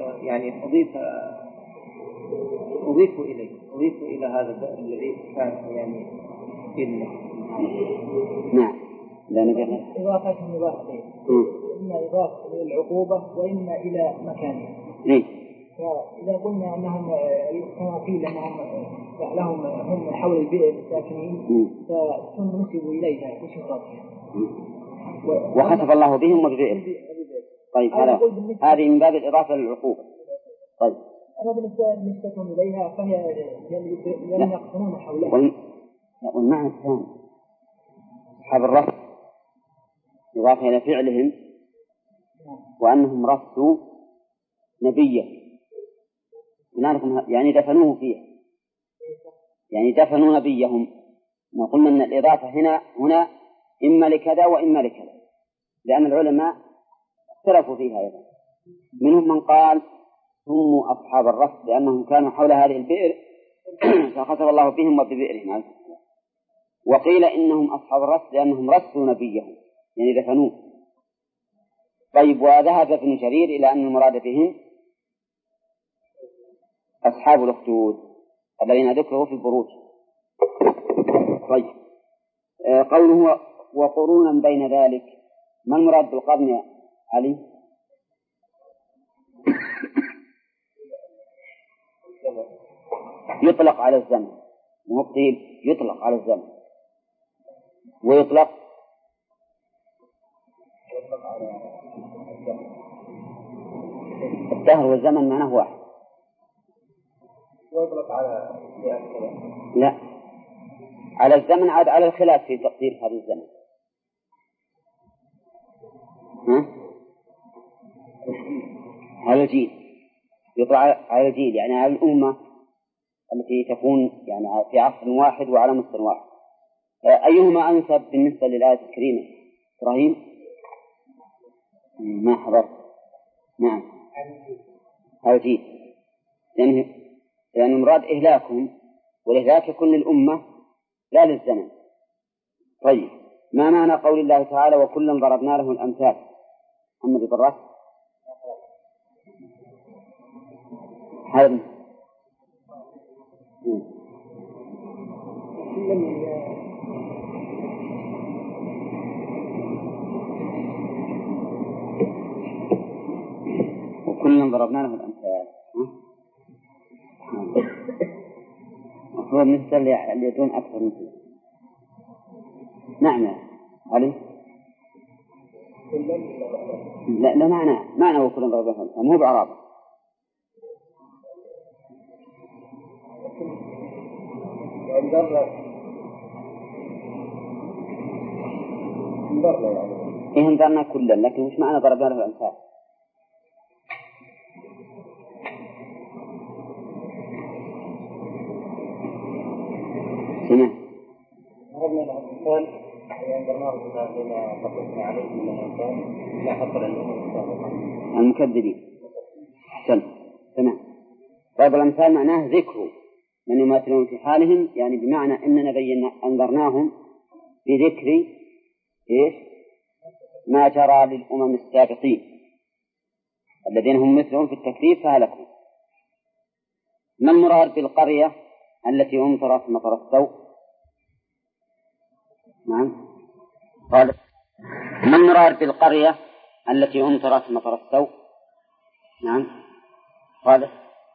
إلى هذا البئر الذي كان يعني قيل. نعم لا نجد إضافة مضافة إما إضافة للعقوبة وإما إلى مكانه. فإذا قلنا أنهم كما قيل أنهم لهم هم حول البئر الساكنين فثم نسبوا إليها بشرطها وخسف الله بهم وببئر. طيب هذه من باب الإضافة للعقوبة. طيب أما بالنسبة إليها فهي لم يقتنون حولها. والمعنى الثاني أصحاب الرس إضافة إلى فعلهم وأنهم رسوا نبيا يعني دفنوه فيها يعني دفنوا نبيهم. قلنا أن الإضافة هنا إما لكذا وإما لكذا لأن العلماء اختلفوا فيها أيضا. منهم من قال هم أصحاب الرس لأنهم كانوا حول هذه البئر فخسف الله بهم وببئرهم. وقيل إنهم أصحاب الرس لأنهم رسوا نبيهم يعني دفنوه. طيب وذهب ابن جرير إلى أن المراد بهم أصحاب الأخدود الذين ذكروا في البروج. طيب قوله وقرونا بين ذلك ما المراد بالقرن يا علي؟ يطلق على الزمن وقيل يطلق على الزمن ويطلق الدهر والزمن معناه واحد. ويطلق على لا على الزمن عاد على الخلاف في تقدير هذا الزمن. على الجيل يطلق على الجيل يعني على الأمة التي تكون يعني في عصر واحد وعلى مصدر واحد. أيهما أنسب بالنسبة للآية الكريمة؟ إبراهيم ما حضر. نعم على الجيل يعني يعني المراد إهلاكهم، والإهلاك يكون للأمة لا للزمن. طيب، ما معنى قول الله تعالى وكلا ضربنا له الأمثال؟ محمد البراس هذا وكلا ضربنا له الأمثال. هو مثل اللي يدون أكثر من كذا. نعم علي. لا معنى وكلا ضربنا له الأمثال مو بعرابة. إيه انظرنا كلا، لكن مش معنى ضربنا له الأمثال؟ سمع ضربنا له الأمثال انظرناه بما قصصنا عليه من الأمثال لا حصر لهم المكذبين. أحسن. سمع. ضرب الأمثال معناه ذكر من يماثلون في حالهم، يعني بمعنى أننا أنذرناهم بذكر إيش ما جرى للأمم السابقين الذين هم مثلهم في التكذيب فهلكوا. ما المراد بالقرية التي أمطرت مطر السوء؟ نعم قال ما المراد بالقرية التي أمطرت مطر السوء؟ نعم قال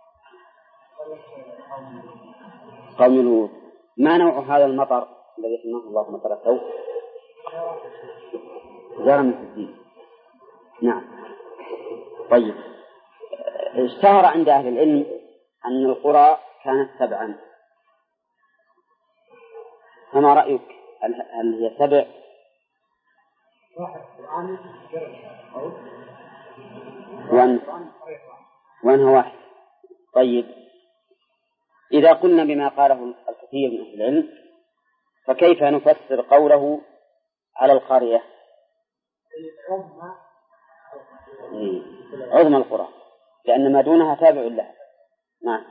قوم لوط. ما نوع هذا المطر الذي سماه الله مطر السوء؟ جرم في الدين. نعم. طيب، اشتهر عند أهل العلم أن القرى كانت 7، فما رأيك؟ هل هي 7؟ وأنها 1. طيب، إذا قلنا بما قاله الكثير من أهل العلم فكيف نفسر قوله على القرية؟ عظمى القرى، لأن ما دونها تابع لها. نعم.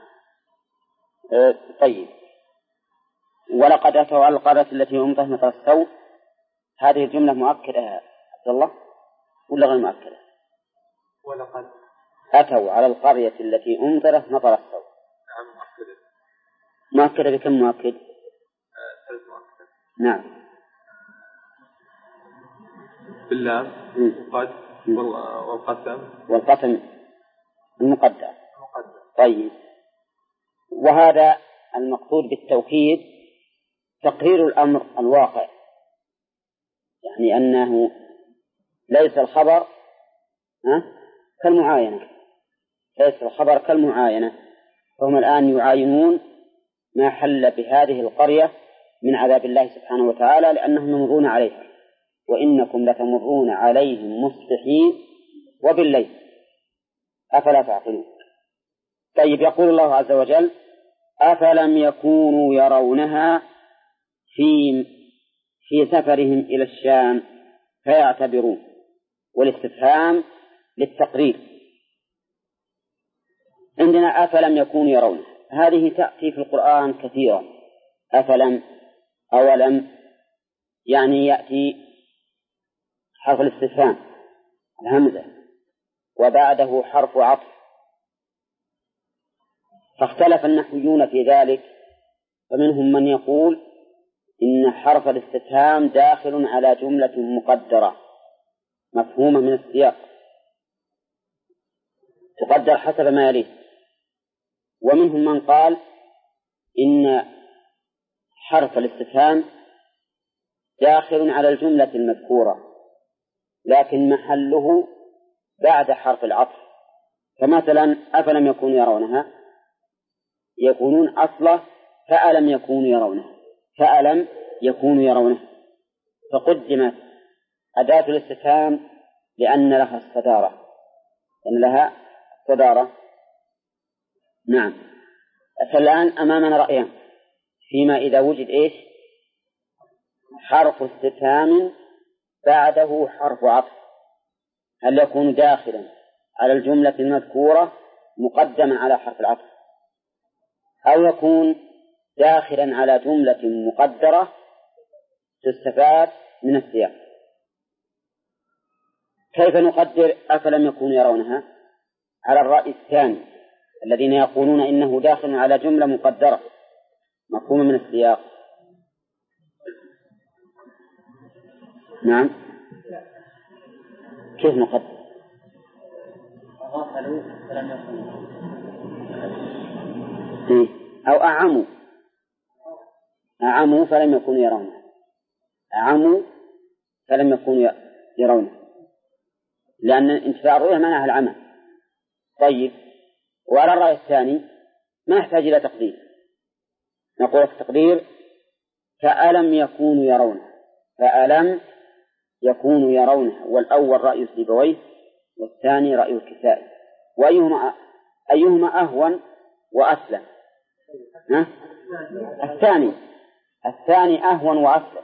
طيب، ولقد أتوا على القرية التي أمطرت مطر السوء، هذه الجملة مؤكدة يا عبد الله ولا غير مؤكدة؟ ولقد أتوا على القرية التي أمطرت مطر السوء. نعم مؤكدة. مؤكدة بكم مؤكد؟ 3 مؤكدة. نعم. باللام وقد والقسم المقدر. طيب، وهذا المقصود بالتوكيد تقرير الأمر الواقع، يعني أنه ليس الخبر كالمعاينة، ليس الخبر كالمعاينة، فهم الآن يعاينون ما حل بهذه القرية من عذاب الله سبحانه وتعالى لأنهم يمرون عليها، وإنكم لتمرون عليهم مصبحين وبالليل أفلا تعقلون. طيب، يقول الله عز وجل أفلم يكونوا يرونها في سفرهم إلى الشام فيعتبرون، والاستفهام للتقرير. عندنا أفلم يكونوا يرونها، هذه تأتي في القرآن كثيرا. أفلم، أولم، يعني يأتي حرف الاستفهام الهمزة وبعده حرف عطف، فاختلف النحويون في ذلك، فمنهم من يقول إن حرف الاستفهام داخل على جملة مقدرة مفهومة من السياق تقدر حسب ما يليه، ومنهم من قال إن حرف الاستفهام داخل على الجملة المذكورة لكن محله بعد حرف العطف، فمثلا أفلم يكونوا يرونها يكونون أصله فألم يكونوا يرونها، فألم يكونوا يرونها، فقدمت أداة الاستفهام لأن لها الصدارة، لأن لها صدارة. نعم. فالآن أمامنا رأيان فيما إذا وجد إيش حرف استفهام بعده حرف عطف، هل يكون داخلا على الجملة المذكورة مقدما على حرف العطف؟ أو يكون داخلا على جملة مقدرة تستفاد من السياق. كيف نقدر أفلم يكونوا يرونها؟ على الرأي الثاني الذين يقولون إنه داخل على جملة مقدرة مفهوم من السياق. نعم، كيف نقدر؟ أو أعموا فلم يكونوا يرونها، أعموا فلم يكونوا يرونها، لأن انتفاع الرؤية معناها العمى. طيب، وعلى الرأي الثاني ما يحتاج إلى تقدير، نقول التقدير فألم يكونوا يرونها، فألم يكونوا يرونها، والأول رأي سيبويه والثاني رأي الكسائي. وأيهما أهون وأسلم؟ الثاني أهون وأسلم،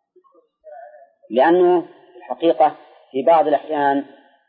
لأنه في الحقيقة في بعض الأحيان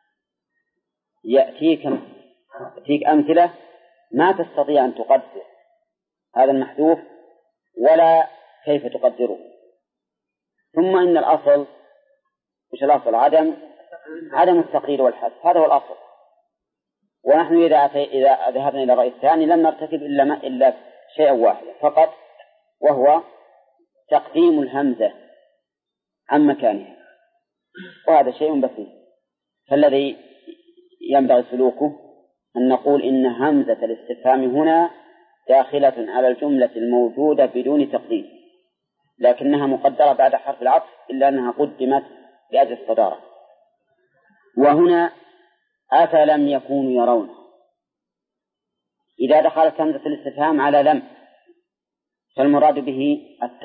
يأتيك أمثلة ما تستطيع أن تقدر هذا المحذوف ولا كيف تقدره. ثم إن الأصل مش الأصل عدم التقدير والحذف، هذا هو الأصل. ونحن إذا ذهبنا إلى الرأي الثاني لم نرتكب إلا شيئا واحدا فقط، وهو تقديم الهمزة عن مكانها، وهذا شيء بسيط. فالذي ينبغي سلوكه أن نقول إن همزة الاستفهام هنا داخلة على الجملة الموجودة بدون تقدير، لكنها مقدرة بعد حرف العطف إلا أنها قدمت لأجل الصدارة. وهنا أفلم يكونوا يرون، إذا دخلت همزة الاستفهام على لم فالمراد به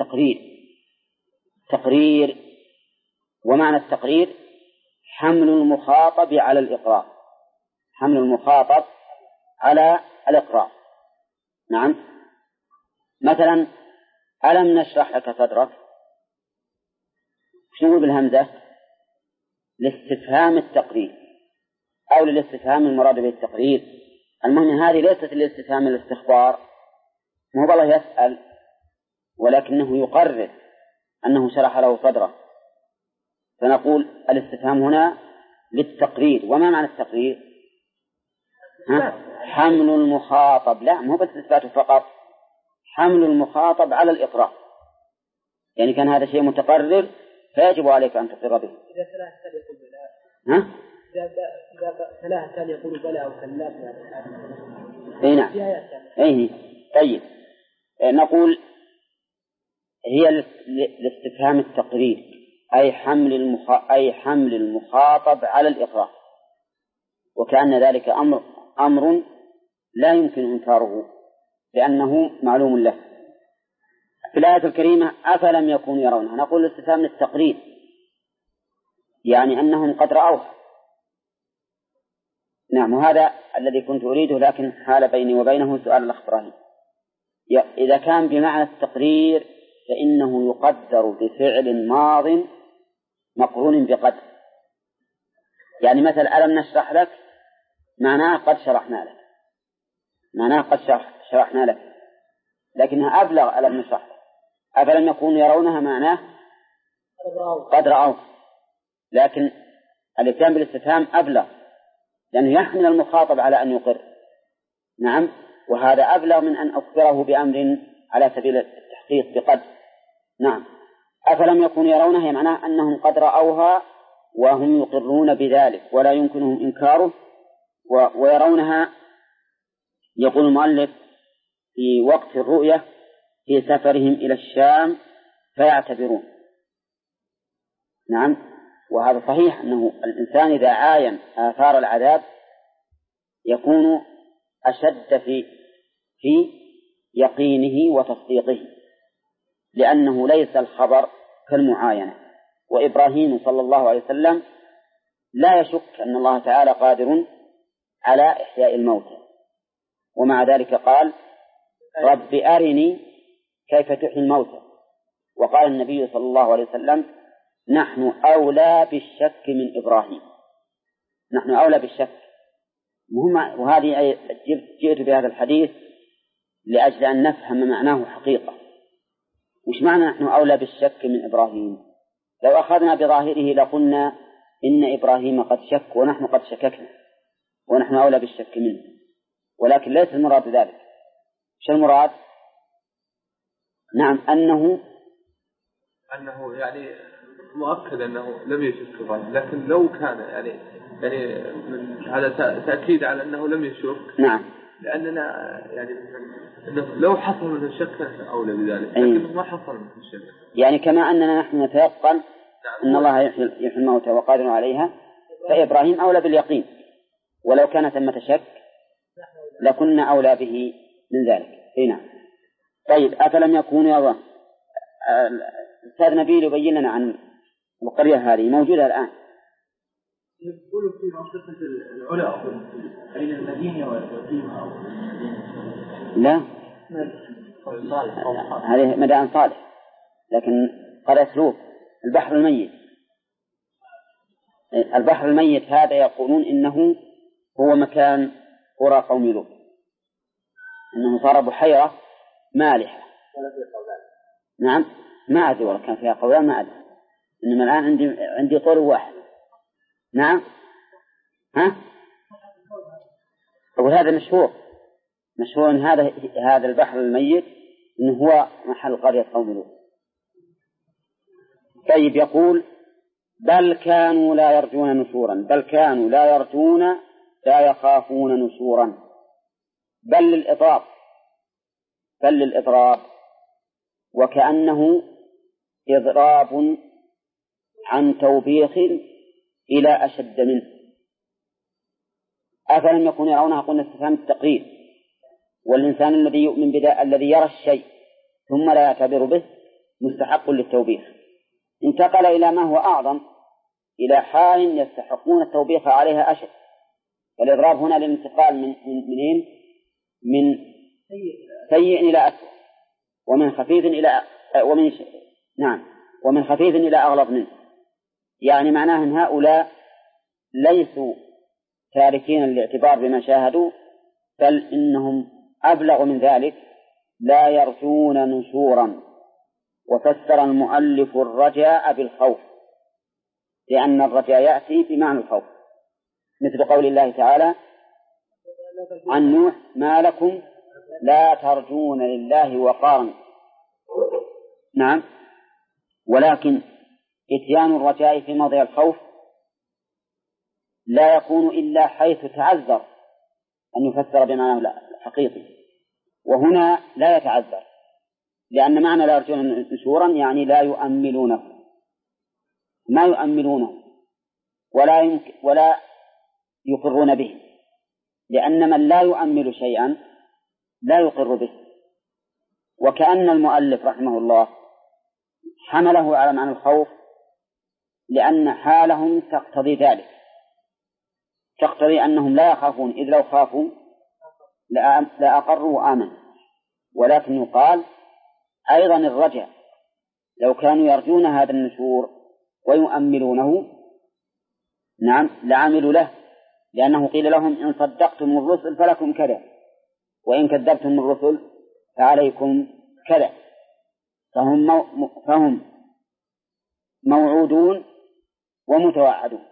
التقرير. ومعنى التقرير حمل المخاطب على الإقرار، حمل المخاطب على الإقرار. نعم، مثلا ألم نشرح لك صدرك، شنو بالهمزة؟ لاستفهام التقرير أو للاستفهام المراد به التقرير. المهم هذه ليست الاستفهام الاستخبار، مو بالله يسأل، ولكنه يقرر أنه شرح له صدره، فنقول الاستفهام هنا للتقرير. وما معنى التقرير؟ حمل المخاطب، لا مو بس إثباته فقط، حمل المخاطب على الإقرار، يعني كان هذا شيء متقرر فيجب عليك أن تقر به. إذا ثلاثة يقول بلا، إذا ثلاثة يقول بلا أو كلا. أي نعم، أي طيب، نقول هي الاستفهام التقرير، أي حمل المخاطب على الإقرار، وكأن ذلك أمر لا يمكن إنكاره لأنه معلوم له. في الآية الكريمة أفلم يكونوا يرونها، نقول الاستفهام للتقرير، يعني أنهم قد رأوها. نعم، وهذا الذي كنت أريده، لكن حال بيني وبينه سؤال الأخ إبراهيم. إذا كان بمعنى التقرير فإنه يقدر بفعل ماض مقرون بقدر، يعني مثل ألم نشرح لك معناه قد شرحنا لك، معناه قد شرحنا لك، لكنها أبلغ ألم نشرح لك. أفلم يكونوا يرونها معناه قد رأوه، لكن الاتيان بالاستفهام أبلغ لأنه يحمل المخاطب على أن يقر. نعم، وهذا أبلغ من أن أخبره بأمر على سبيل التحقيق بقد. نعم، أفلم يكونوا يرونها معناه أنهم قد رأوها وهم يقرون بذلك ولا يمكنهم إنكاره، ويرونها يقول المؤلف في وقت الرؤية في سفرهم إلى الشام فيعتبرون. نعم، وهذا صحيح أنه الإنسان إذا عاين آثار العذاب يكون أشد في يقينه وتصديقه، لأنه ليس الخبر كالمعاينة. وإبراهيم صلى الله عليه وسلم لا يشك أن الله تعالى قادر على إحياء الموتى، ومع ذلك قال رب أرني كيف تحيي الموتى. وقال النبي صلى الله عليه وسلم نحن أولى بالشك من إبراهيم، نحن أولى بالشك. وهذه جئت بهذا الحديث لأجل أن نفهم معناه حقيقة. وش معنى نحن أولى بالشك من إبراهيم؟ لو أخذنا بظاهره لقلنا إن إبراهيم قد شك ونحن قد شككنا ونحن أولى بالشك منه، ولكن ليس المراد ذلك. شو المراد؟ نعم أنه يعني مؤكد أنه لم يشك إبراهيم، لكن لو كان يعني هذا تأكيد على أنه لم يشك. نعم. لأننا يعني إنه لو حصل من الشك أولى بذلك، لكن ما حصل من الشك. يعني كما أننا نحن نتيقن أن الله يحيي الموتى وقادر عليها، فإبراهيم أولى باليقين، ولو كان ثمة شك لكنا أولى به من ذلك. هنا طيب أفلم يكونوا يرون؟ أستاذ نبيل يبين لنا عن القرية هذه موجودة الآن. يقولوا في منطقة العلا بين المدينة والقديمة أو لا، هذه مدائن صالح، لكن قرية لوط البحر الميت. البحر الميت هذا يقولون إنه هو مكان قرى قوم لوط، إنه صار بحيرة مالحة. نعم ما أدري والله كان فيها قولان ما أدري، إنما الآن عندي قول واحد. نعم وهذا مشهور إن هذا البحر الميت إنه هو محل قرية قوم لوط. طيب يقول بل كانوا لا يرجون نشورا، بل كانوا لا يرجون لا يخافون نشورا. بل للإضراب وكأنه إضراب عن توبيخ إلى أشد منه. أفلم يكونوا يرونها؟ قلنا استفهام التقرير، والإنسان الذي يؤمن الذي يرى الشيء ثم لا يعتبر به مستحق للتوبيخ. انتقل إلى ما هو أعظم، إلى حال يستحقون التوبيخ عليها أشد. فالإضراب هنا للانتقال من سيء إلى أسوأ، ومن خفيف إلى أغلظ منه. يعني معناه أن هؤلاء ليسوا تاركين الاعتبار بما شاهدوا، بل إنهم أبلغ من ذلك، لا يرجون نشورا. وفسر المؤلف الرجاء بالخوف، لأن الرجاء يأتي بمعنى الخوف، مثل قول الله تعالى عن نوح ما لكم لا ترجون لله وقارا. نعم، ولكن إتيان الرجاء في موضع الخوف لا يكون إلا حيث تعذر أن يفسر بمعنى الحقيقي، وهنا لا يتعذر، لأن معنى لا يرجون نشورا يعني لا يؤملونه، ما يؤملونه ولا يقرون به، لأن من لا يؤمل شيئا لا يقر به. وكأن المؤلف رحمه الله حمله على معنى الخوف لأن حالهم تقتضي ذلك، تقتضي أنهم لا يخافون، إذ لو خافوا لا أقروا وآمنوا. ولكن يقال أيضا الرجاء، لو كانوا يرجون هذا النشور ويؤملونه نعم لعملوا له، لأنه قيل لهم إن صدقتم الرسل فلكم كذا، وإن كذبتم الرسل فعليكم كذا. فهم موعودون ومتوعدون،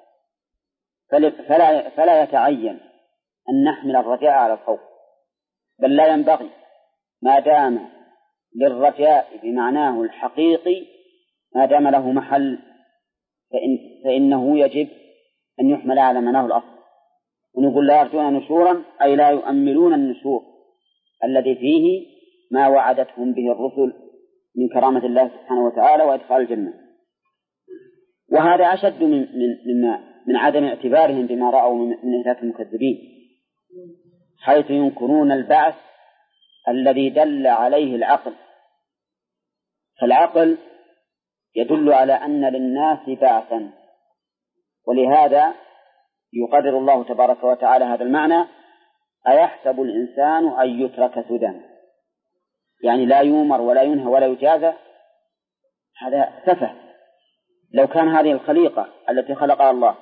فلا يتعين أن نحمل الرجاء على الخوف، بل لا ينبغي ما دام للرجاء بمعناه الحقيقي ما دام له محل فإنه يجب أن يحمل على معناه الأصل. ونقول لا يرجون نشورا أي لا يؤملون النشور الذي فيه ما وعدتهم به الرسل من كرامة الله سبحانه وتعالى وإدخال الجنة. وهذا أشد من عدم اعتبارهم بما رأوا من إهلاك المكذبين، حيث ينكرون البعث الذي دل عليه العقل. فالعقل يدل على أن للناس بعثا، ولهذا يقرر الله تبارك وتعالى هذا المعنى: أيحسب الإنسان أن يترك سدى، يعني لا يؤمر ولا ينهى ولا يجازى. هذا سفه. لو كان هذه الخليقة التي خلقها الله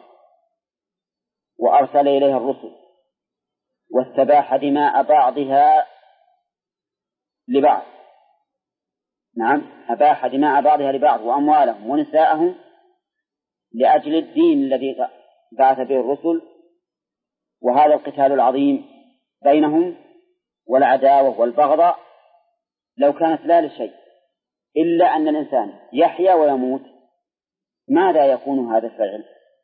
وأرسل إليها الرسل واستباح دماء بعضها لبعض. نعم، أباح دماء بعضها لبعض وأموالهم ونساءهم لأجل الدين الذي بعث به الرسل، وهذا القتال العظيم بينهم والعداوة والبغضاء لو كانت لا لشيء إلا أن الإنسان يحيا ويموت، ماذا يكون هذا الفعل؟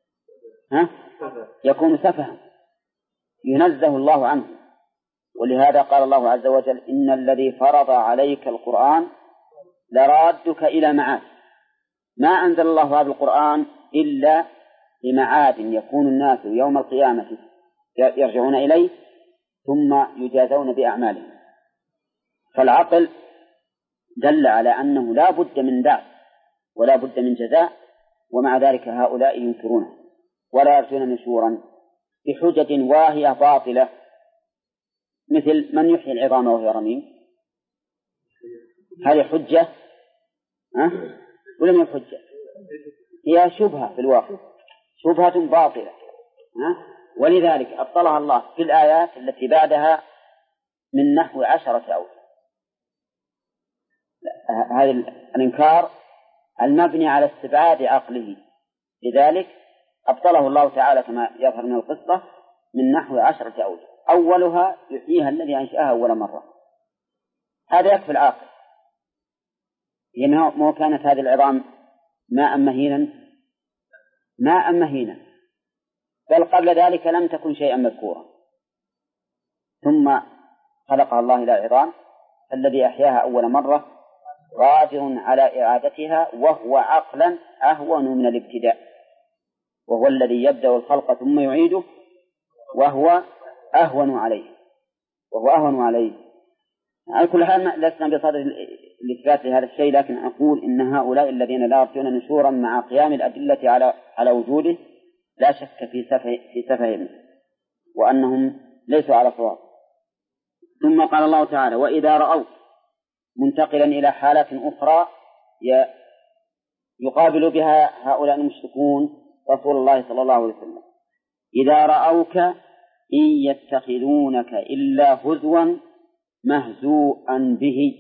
يكون سفها ينزه الله عنه. ولهذا قال الله عز وجل: إن الذي فرض عليك القرآن لرادك إلى معاد. ما أنزل الله هذا القرآن إلا لمعاد يكون الناس يوم القيامة يرجعون إليه ثم يجازون بأعمالهم. فالعقل دل على أنه لا بد من بعث ولا بد من جزاء، ومع ذلك هؤلاء ينكرونه ولا يرجون نشورا بحجج واهية باطلة، مثل من يحيي العظام وهي رميم. هذه حجة ولا من حجة؟ هي شبهة في الواقع، شبهة باطلة، ولذلك أبطلها الله في الآيات التي بعدها من نحو 10 أوجه. هذا الإنكار المبني على استبعاد عقله، لذلك أبطله الله تعالى كما يظهر من القصة من نحو 10 أوجه. أولها يحييها الذي أنشأها أول مرة، هذا يكفي العاقل، لأنه ما كانت هذه العظام ماء مهينا، بل قبل ذلك لم تكن شيئا مذكورا، ثم خلقها الله إلى عظام، فالذي أحياها أول مرة قادر على إعادتها، وهو عقلا أهون من الابتداء، وهو الذي يبدأ الخلق ثم يعيده، وهو أهون عليه. على كل حال لسنا بصدد الإثبات لهذا الشيء، لكن أقول إن هؤلاء الذين لا يرجون نشورا مع قيام الأدلة على وجوده لا شك في سفههم وأنهم ليسوا على صواب. ثم قال الله تعالى: وإذا رأوا، منتقلا إلى حالات أخرى يقابل بها هؤلاء المشركون رسول الله صلى الله عليه وسلم: إذا رأوك إن يتخذونك إلا هزوا مهزوءا به.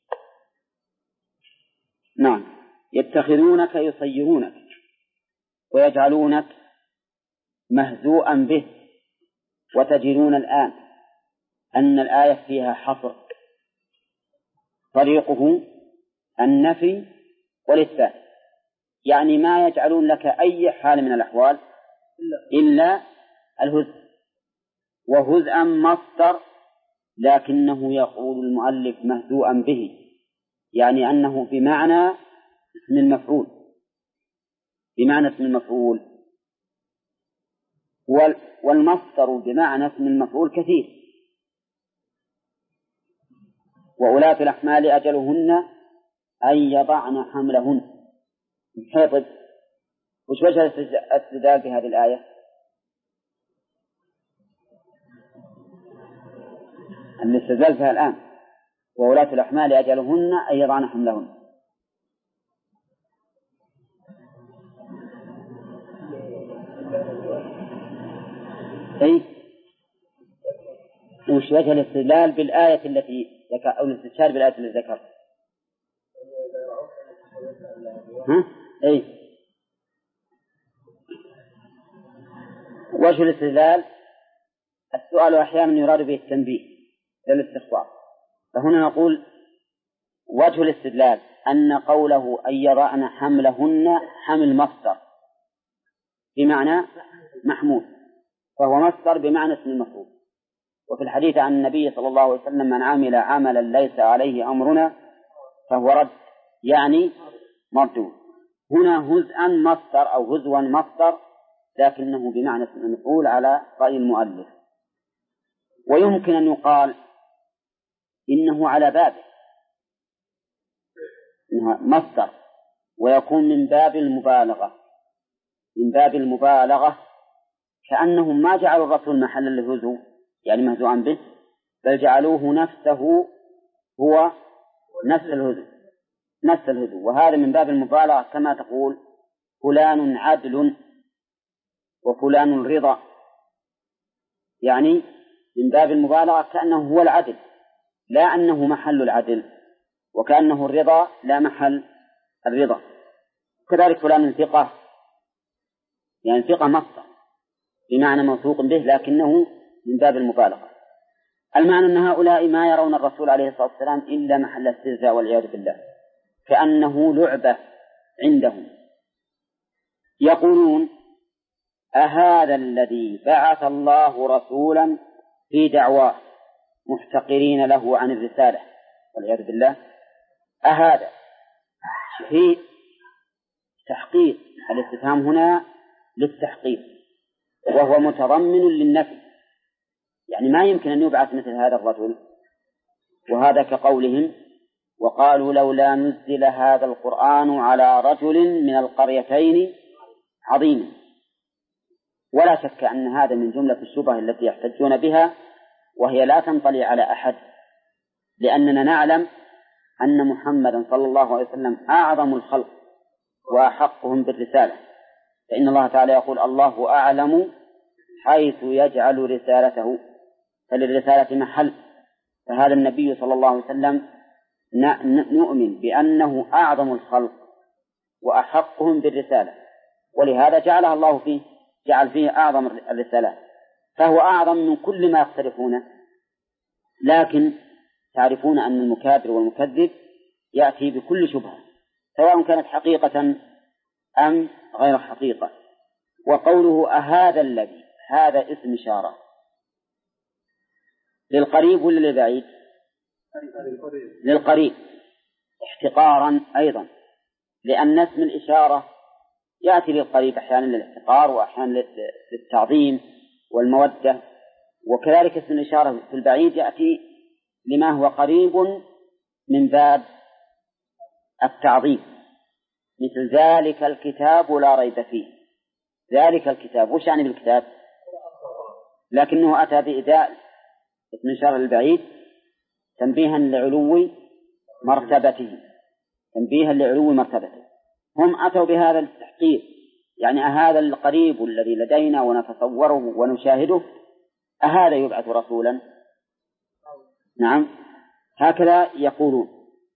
نعم، يتخذونك يصيرونك ويجعلونك مهزوءا به. وتجدون الآن أن الآية فيها حصر، طريقه النفي والإثبات، يعني ما يجعلون لك أي حال من الأحوال إلا الهزء. وهزءا مصدر، لكنه يقول المؤلف مهزوءا به، يعني أنه بمعنى اسم المفعول، والمصدر بمعنى اسم المفعول كثير. وأولاة الأحمال أجلهن أن يضعن حملهن. طيب، وش وجه الاستدلال بهذه الآية؟ الاستدلال فيها الآن: وأولاة الأحمال أجلهن أن يضعن حملهن. وش وجه الاستدلال بالآية التي أو الاستشهاد بالآية التي ذكر؟ وجه الاستدلال السؤال أحيانا يراد به التنبيه للاستخبار، فهنا نقول وجه الاستدلال أن قوله أن يضعن حملهن حمل مصدر بمعنى محمول، فهو مصدر بمعنى اسم المفعول. وفي الحديث عن النبي صلى الله عليه وسلم: من عمل عملا ليس عليه أمرنا فهو رد، يعني مردود. هنا هزءا مصدر أو هزوا مصدر، لكنه بمعنى اسم المفعول على رأي المؤلف. ويمكن أن يقال إنه على بابه، إنه مصدر ويكون من باب المبالغة، كأنهم ما جعلوا الرسول محل الهزو يعني مهزوعا به، بل جعلوه نفسه هو نفس الهزو، وهذا من باب المبالغة، كما تقول فلان عدل وفلان رضا، يعني من باب المبالغة كأنه هو العدل لا أنه محل العدل، وكأنه الرضا لا محل الرضا. كذلك فلان ثقة، يعني ثقة مصدر بمعنى موثوق به، لكنه من باب المبالغة. المعنى أن هؤلاء ما يرون الرسول عليه الصلاة والسلام إلا محل استهزاء والعياذ بالله، كأنه لعبة عندهم. يقولون أهذا الذي بعث الله رسولا في دعواه محتقرين له عن الرسالة والعياذ بالله. أهذا في تحقيق، الاستفهام هنا للتحقيق وهو متضمن للنفي، يعني ما يمكن أن يبعث مثل هذا الرجل. وهذا كقولهم وقالوا لولا نزل هذا القرآن على رجل من القريتين عظيم. ولا شك أن هذا من جملة الشبه التي يحتجون بها، وهي لا تنطلي على أحد، لأننا نعلم أن محمدا صلى الله عليه وسلم أعظم الخلق وأحقهم بالرسالة، فإن الله تعالى يقول الله أعلم حيث يجعل رسالته، فللرسالة محل. فهذا النبي صلى الله عليه وسلم نؤمن بأنه أعظم الخلق وأحقهم بالرسالة، ولهذا جعلها الله فيه، جعل فيه أعظم الرسالات، فهو أعظم من كل ما يقترفونه. لكن تعرفون أن المكابر والمكذب يأتي بكل شبهة سواء كانت حقيقة أم غير حقيقة. وقوله أهذا الذي، هذا اسم إشارة للقريب ولا للبعيد؟ للقريب احتقارا أيضا، لأن اسم الإشارة يأتي للقريب أحيانا للاحتقار وأحيانا للتعظيم والمودة، وكذلك اسم الإشارة في البعيد يأتي لما هو قريب من باب التعظيم، مثل ذلك الكتاب لا ريب فيه. ذلك الكتاب وش يعني بالكتاب؟ لكنه أتى بإداء اسم الإشارة للبعيد تنبيها لعلو مرتبته، تنبيها لعلو مرتبته. هم أتوا بهذا التحقيق، يعني أهذا القريب الذي لدينا ونتصوره ونشاهده أهذا يبعث رسولا؟ نعم، هكذا يقولون.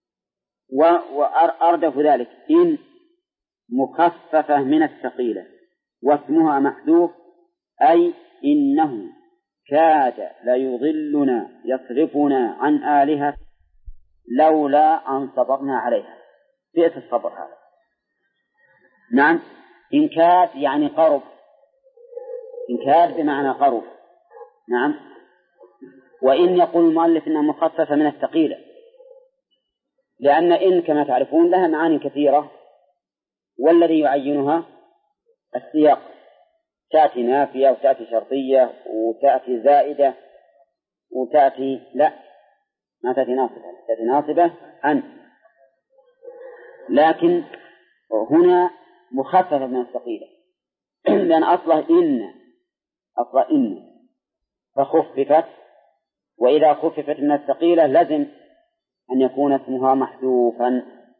وأردف ذلك إن مخففة من الثقيلة واسمها محذوف، أي إنه كاد ليضلنا يصرفنا عن آلهة لولا أن صبرنا عليها. بئس الصبر هذا. نعم، إن كاد يعني قرب، إن كاد بمعنى قرب. نعم. وإن يقول المؤلف إنها مخففة من الثقيلة، لأن إن كما تعرفون لها معاني كثيرة، والذي يعينها السياق، تأتي نافية وتأتي شرطية وتأتي زائدة وتأتي لا ما تأتي ناصبة، تأتي ناصبة أن، لكن هنا مخففة من الثقيلة لأن أصله إن فخففت، وإذا خففت من الثقيلة لازم أن يكون اسمها محذوفا.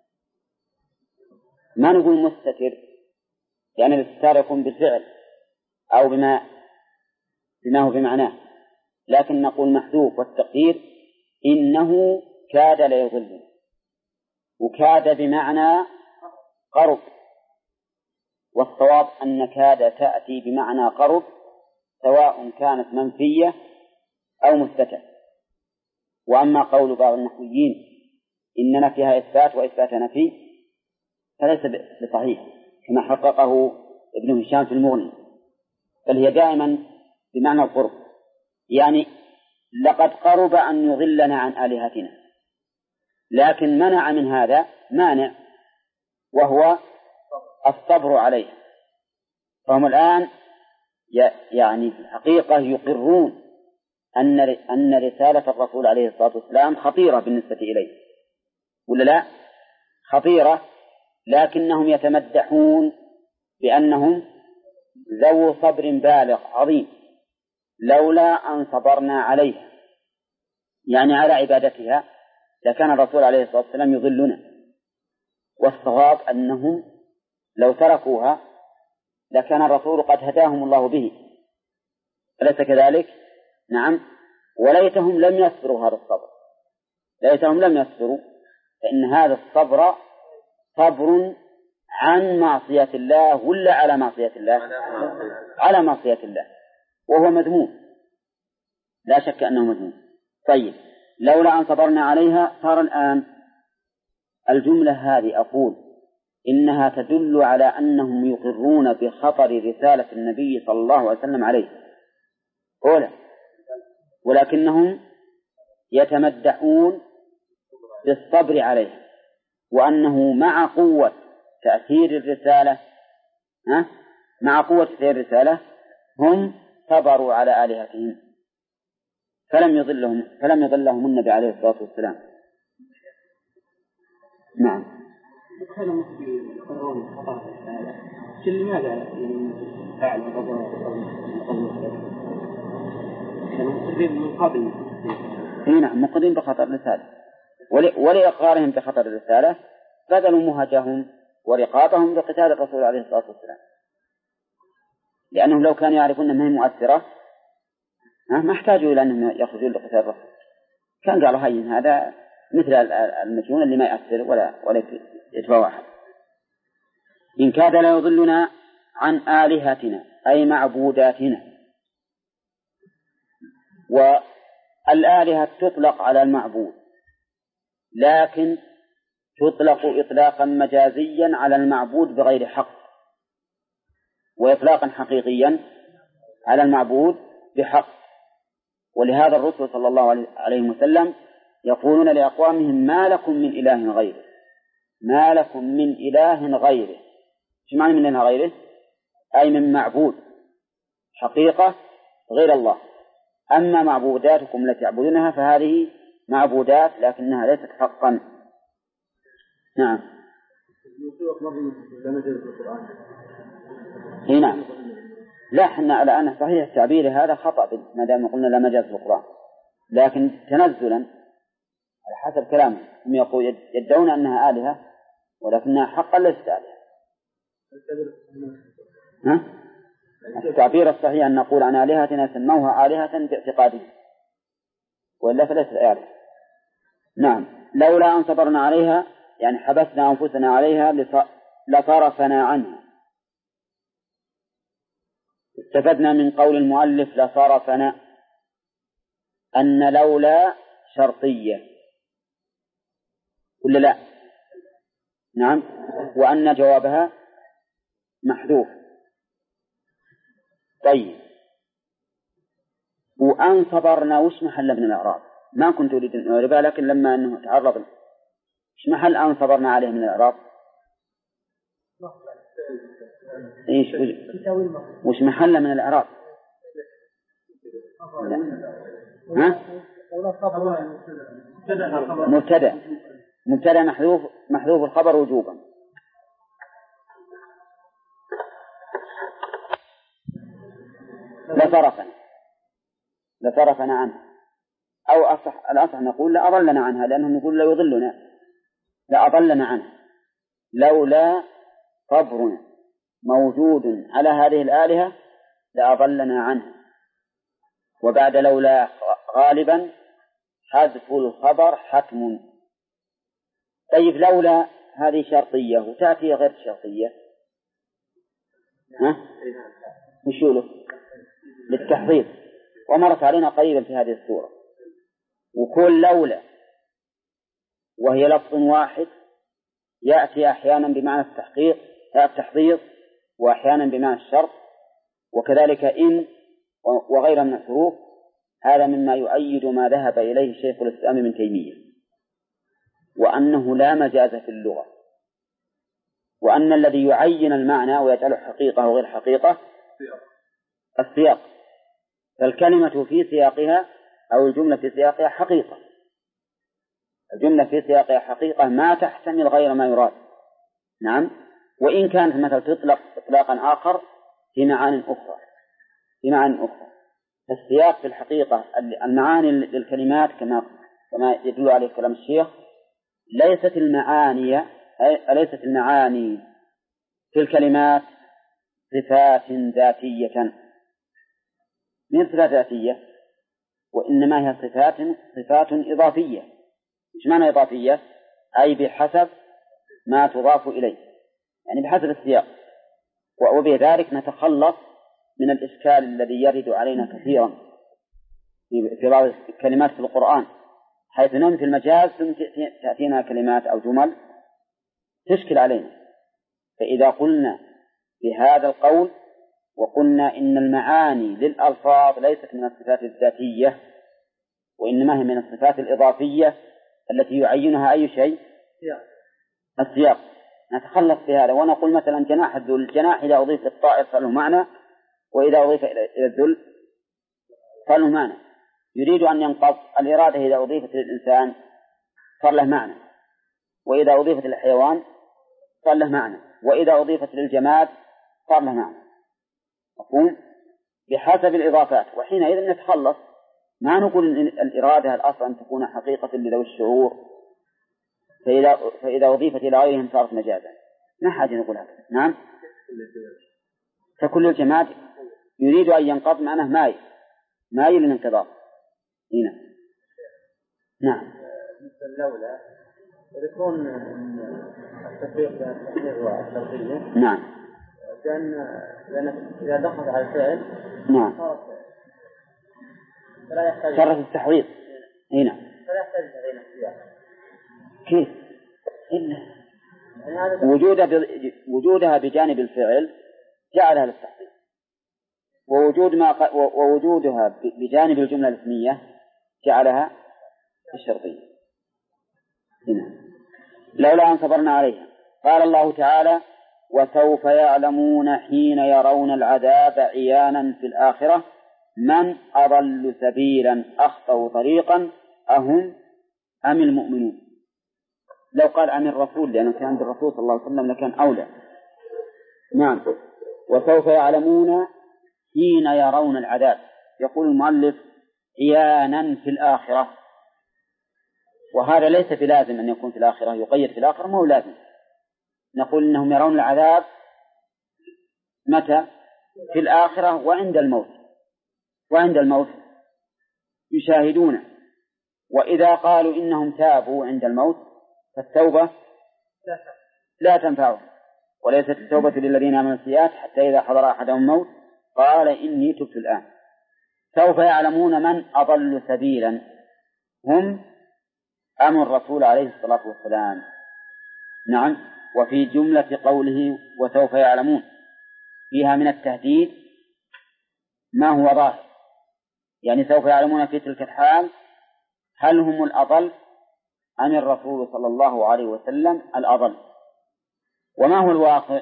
ما نقول مستتر، لأن الاستتار يكون بالفعل أو بما هو بمعناه، لكن نقول محذوف، والتقدير إنه كاد ليضل، وكاد بمعنى قرب، والصواب أن كاد تأتي بمعنى قرب سواء كانت منفية أو مثبتة. وأما قول بعض النحويين إن نفيها إثبات وإثبات نفي فليس بصحيح كما حققه ابن هشام في المغني، بل هي دائما بمعنى القرب، يعني لقد قرب أن يضلنا عن آلهتنا، لكن منع من هذا مانع وهو الصبر عليه. فهم الآن يعني في الحقيقة يقرون أن رسالة الرسول عليه الصلاة والسلام خطيرة بالنسبة إليه، ولا لا؟ خطيرة، لكنهم يتمدحون بأنهم ذو صبر بالغ عظيم لولا أن صبرنا عليها، يعني على عبادتها لكان الرسول عليه الصلاة والسلام يضلنا. والصواب أنهم لو تركوها لكان الرسول قد هداهم الله به، أليس كذلك؟ نعم، وليتهم لم يصبروا هذا الصبر، ليتهم لم يصبروا، فإن هذا الصبر صبر عن معصية الله ولا على معصية الله؟ على معصية الله، وهو مذموم، لا شك أنه مذموم. طيب لولا أن صبرنا عليها، صار الآن الجملة هذه أقول إنها تدل على أنهم يقرون بخطر رسالة النبي صلى الله عليه وسلم عليه أولا، ولكنهم يتمدحون بالصبر عليه، وأنه مع قوة تأثير الرسالة مع قوة تأثير الرسالة هم صبروا على آلهتهم فلم يضلهم النبي عليه الصلاة والسلام. نعم. لماذا فعل من قبل؟ نعم، مقدم بخطر الرسالة، ولإقرارهم بخطر الرسالة بذلوا مهجهم ورقابهم بقتال الرسول عليه الصلاة والسلام، لأنهم لو كانوا يعرفون أنها مؤثرة ما احتاجوا إلى أنهم يخرجون لقتال الرسول، كان قالوا هاي هذا مثل المجنون اللي ما يأثر ولا يتبع واحد. إن كاد لا يضلنا عن آلهتنا أي معبوداتنا. والآلهة تطلق على المعبود، لكن تطلق إطلاقا مجازيا على المعبود بغير حق، وإطلاقا حقيقيا على المعبود بحق. ولهذا الرسول صلى الله عليه وسلم يقولون لأقوامهم ما لكم من إله غيره، ما لكم من إله غيره. شو معنى من إله غيره؟ أي من معبود حقيقة غير الله. أما معبوداتكم التي تعبدونها فهذه معبودات لكنها ليست حقا. نعم. نعم. لا، احنا الآن صحيح التعبير هذا خطأ ما دام قلنا لا مجاز في القرآن، لكن تنزلا على حسب كلامهم هم يدعون أنها آلهة ولكنها حقا ليست آلهة. التعبير الصحيح أن نقول عن آلهتنا سموها آلهة باعتقادهم وإلا فليست آلهة. نعم. لولا أن صبرنا عليها يعني حبسنا أنفسنا عليها لصرفنا عنها. استفدنا من قول المؤلف لصرفنا أن لولا شرطية ولا لا؟ نعم. وأن جوابها محذوف. طيب، وأن صبرنا وش محل من الإعراب؟ ما كنت أريد أن أعربها، لكن لما أنه تعرض وش محل أن صبرنا عليه من الإعراب؟ إيش وش محل من الإعراب؟ مبتدأ محذوف الخبر وجوبا. لصرفنا عنها، أو الأصح نقول لأضلنا عنها، لأنهم يقول لا يضلنا، لأضلنا عنها. لولا صبرنا موجود على هذه الآلهة لأضلنا عنها. وبعد لولا غالبا حذف الخبر حتم. طيب، لولا هذه شرطية وتأتي غير شرطية، وشو للتحضير، ومرت علينا قريبا في هذه السورة. وكل لولا وهي لفظ واحد يأتي أحيانا بمعنى التحضير وأحيانا بمعنى الشرط، وكذلك إن وغيرها من الحروف. هذا مما يؤيد ما ذهب إليه شيخ الإسلام من تيمية، وأنه لا مجاز في اللغة، وأن الذي يعين المعنى ويجعله حقيقة أو غير حقيقة السياق. فالكلمة في سياقها أو الجملة في سياقها حقيقة، الجملة في سياقها حقيقة ما تحتمل غير ما يراد. نعم. وإن كانت مثل تطلق إطلاقا آخر في معاني أخرى. السياق في الحقيقة المعاني للكلمات كما يدل عليه كلام الشيخ ليست المعاني في الكلمات صفات ذاتية، من صفات ذاتية، وإنما هي صفات إضافية إيش معنى إضافية؟ أي بحسب ما تضاف إليه، يعني بحسب السياق، وبذلك نتخلص من الإشكال الذي يرد علينا كثيرا في بعض الكلمات في القرآن، حيث ننفي المجاز ثم تأتينا كلمات أو جمل تشكل علينا. فإذا قلنا بهذا القول وقلنا إن المعاني للألفاظ ليست من الصفات الذاتية وإنما هي من الصفات الإضافية التي يعينها أي شيء؟ السياق. نتخلص بهذا ونقول مثلا جناح الذل، الجناح إذا أضيف للطائر فله معنى، وإذا أضيف إلى الذل فله معنى. يريد أن ينقض الإرادة إذا أضيفت للإنسان صار له معنى، وإذا أضيفت للحيوان صار له معنى، وإذا أضيفت للجماد صار له معنى. مفهوم؟ بحسب الإضافات. وحينئذ نتخلص، ما نقول إن الإرادة الأصل أن تكون حقيقة لذوي الشعور، فإذا أضيفت إلى غيرهم صارت مجازا. ما حاجة نقول هذا. نعم، فكل الجماد يريد أن ينقض معناه مايل للانقضاض هنا. نعم. مثل لولا يكون التفريق بين التحرير والشرطية. نعم. لأن إذا دخل على الفعل نعم فلا يحتاج شرط التحويض هنا، فلا يحتاج بين السياق. كيف؟ إلا يعني وجودها بجانب الفعل جعلها للتحويض، ووجودها بجانب الجملة الاسمية جعلها الشرطية هنا. لولا أن صبرنا عليها. قال الله تعالى: وسوف يعلمون حين يرون العذاب عيانا في الآخرة من أضل سبيلا أخطأ طريقا أهم أم المؤمنون. لو قال عن الرسول لأنه كان عند الرسول صلى الله عليه وسلم لكان أولى. نعم. وسوف يعلمون حين يرون العذاب، يقول المؤلف عيانا في الآخرة، وهذا ليس بلازم أن يكون في الآخرة، يقيد في الآخرة، ما هو لازم. نقول إنهم يرون العذاب متى؟ في الآخرة وعند الموت يشاهدونه. وإذا قالوا إنهم تابوا عند الموت فالتوبة لا تنفعهم، وليست التوبة للذين آمنوا السيئات حتى إذا حضر أحدهم الموت قال إني تبت الآن. سوف يعلمون من أضل سبيلا، هم أم الرسول عليه الصلاة والسلام. نعم. وفي جملة قوله وسوف يعلمون فيها من التهديد ما هو ظاهر، يعني سوف يعلمون في تلك الحال هل هم الأضل أم الرسول صلى الله عليه وسلم الأضل. وما هو الواقع؟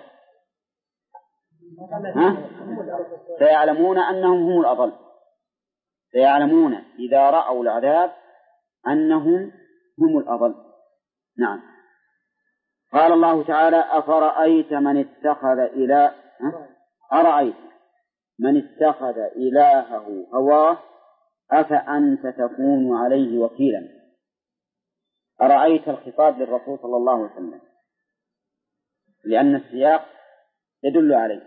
سيعلمون أنهم هم الأضل، سيعلمون إذا رأوا العذاب أنهم هم الأضل. نعم. قال الله تعالى: أفرأيت من اتخذ أرأيت من اتخذ إلهه هواه أفأنت تكون عليه وكيلا. أرأيت الخطاب للرسول صلى الله عليه وسلم لأن السياق يدل عليه،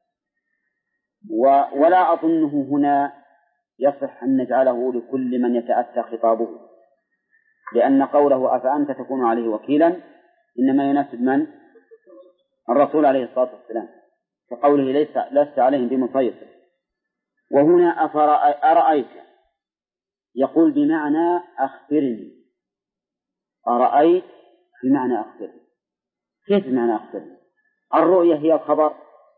ولا أظنه هنا يصح أن نجعله لكل من يتأتى خطابه، لأن قوله أفأنت تكون عليه وكيلا إنما يناسب من؟ الرسول عليه الصلاة والسلام، كقوله لست عليهم بمسيطر. وهنا أرأيت يقول بمعنى أخبرني، أرأيت بمعنى أخبرني. كيف بمعنى أخبرني؟ الرؤية هي الخبر،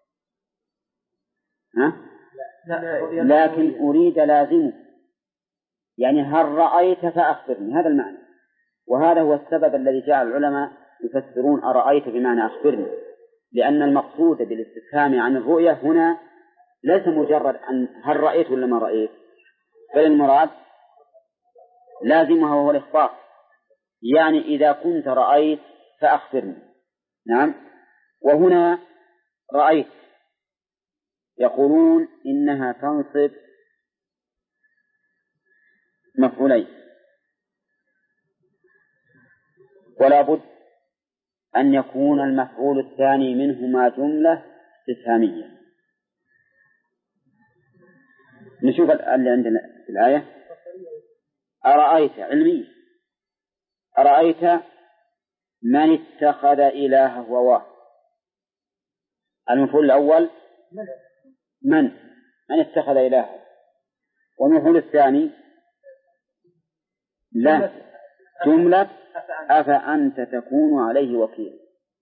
لكن أريد لازمه، يعني هل رأيت فأخبرني، هذا المعنى. وهذا هو السبب الذي جعل العلماء يفسرون أرأيت بمعنى أخبرني، لأن المقصود بالاستفهام عن الرؤية هنا ليس مجرد أن هل رأيت ولا ما رأيت، بل المراد لازمها وهو الإخبار، يعني إذا كنت رأيت فأخبرني. نعم. وهنا رأيت يقولون إنها تنصب مفعولين، ولا بد أن يكون المفعول الثاني منهما جملة استفهامية. نشوف اللي عندنا في الآية. أرأيت علمي، أرأيت من اتخذ إلهه هواه. المفعول الأول من اتخذ إلهه، والمفعول الثاني لا جملة أفأنت تكون عليه وكيلا.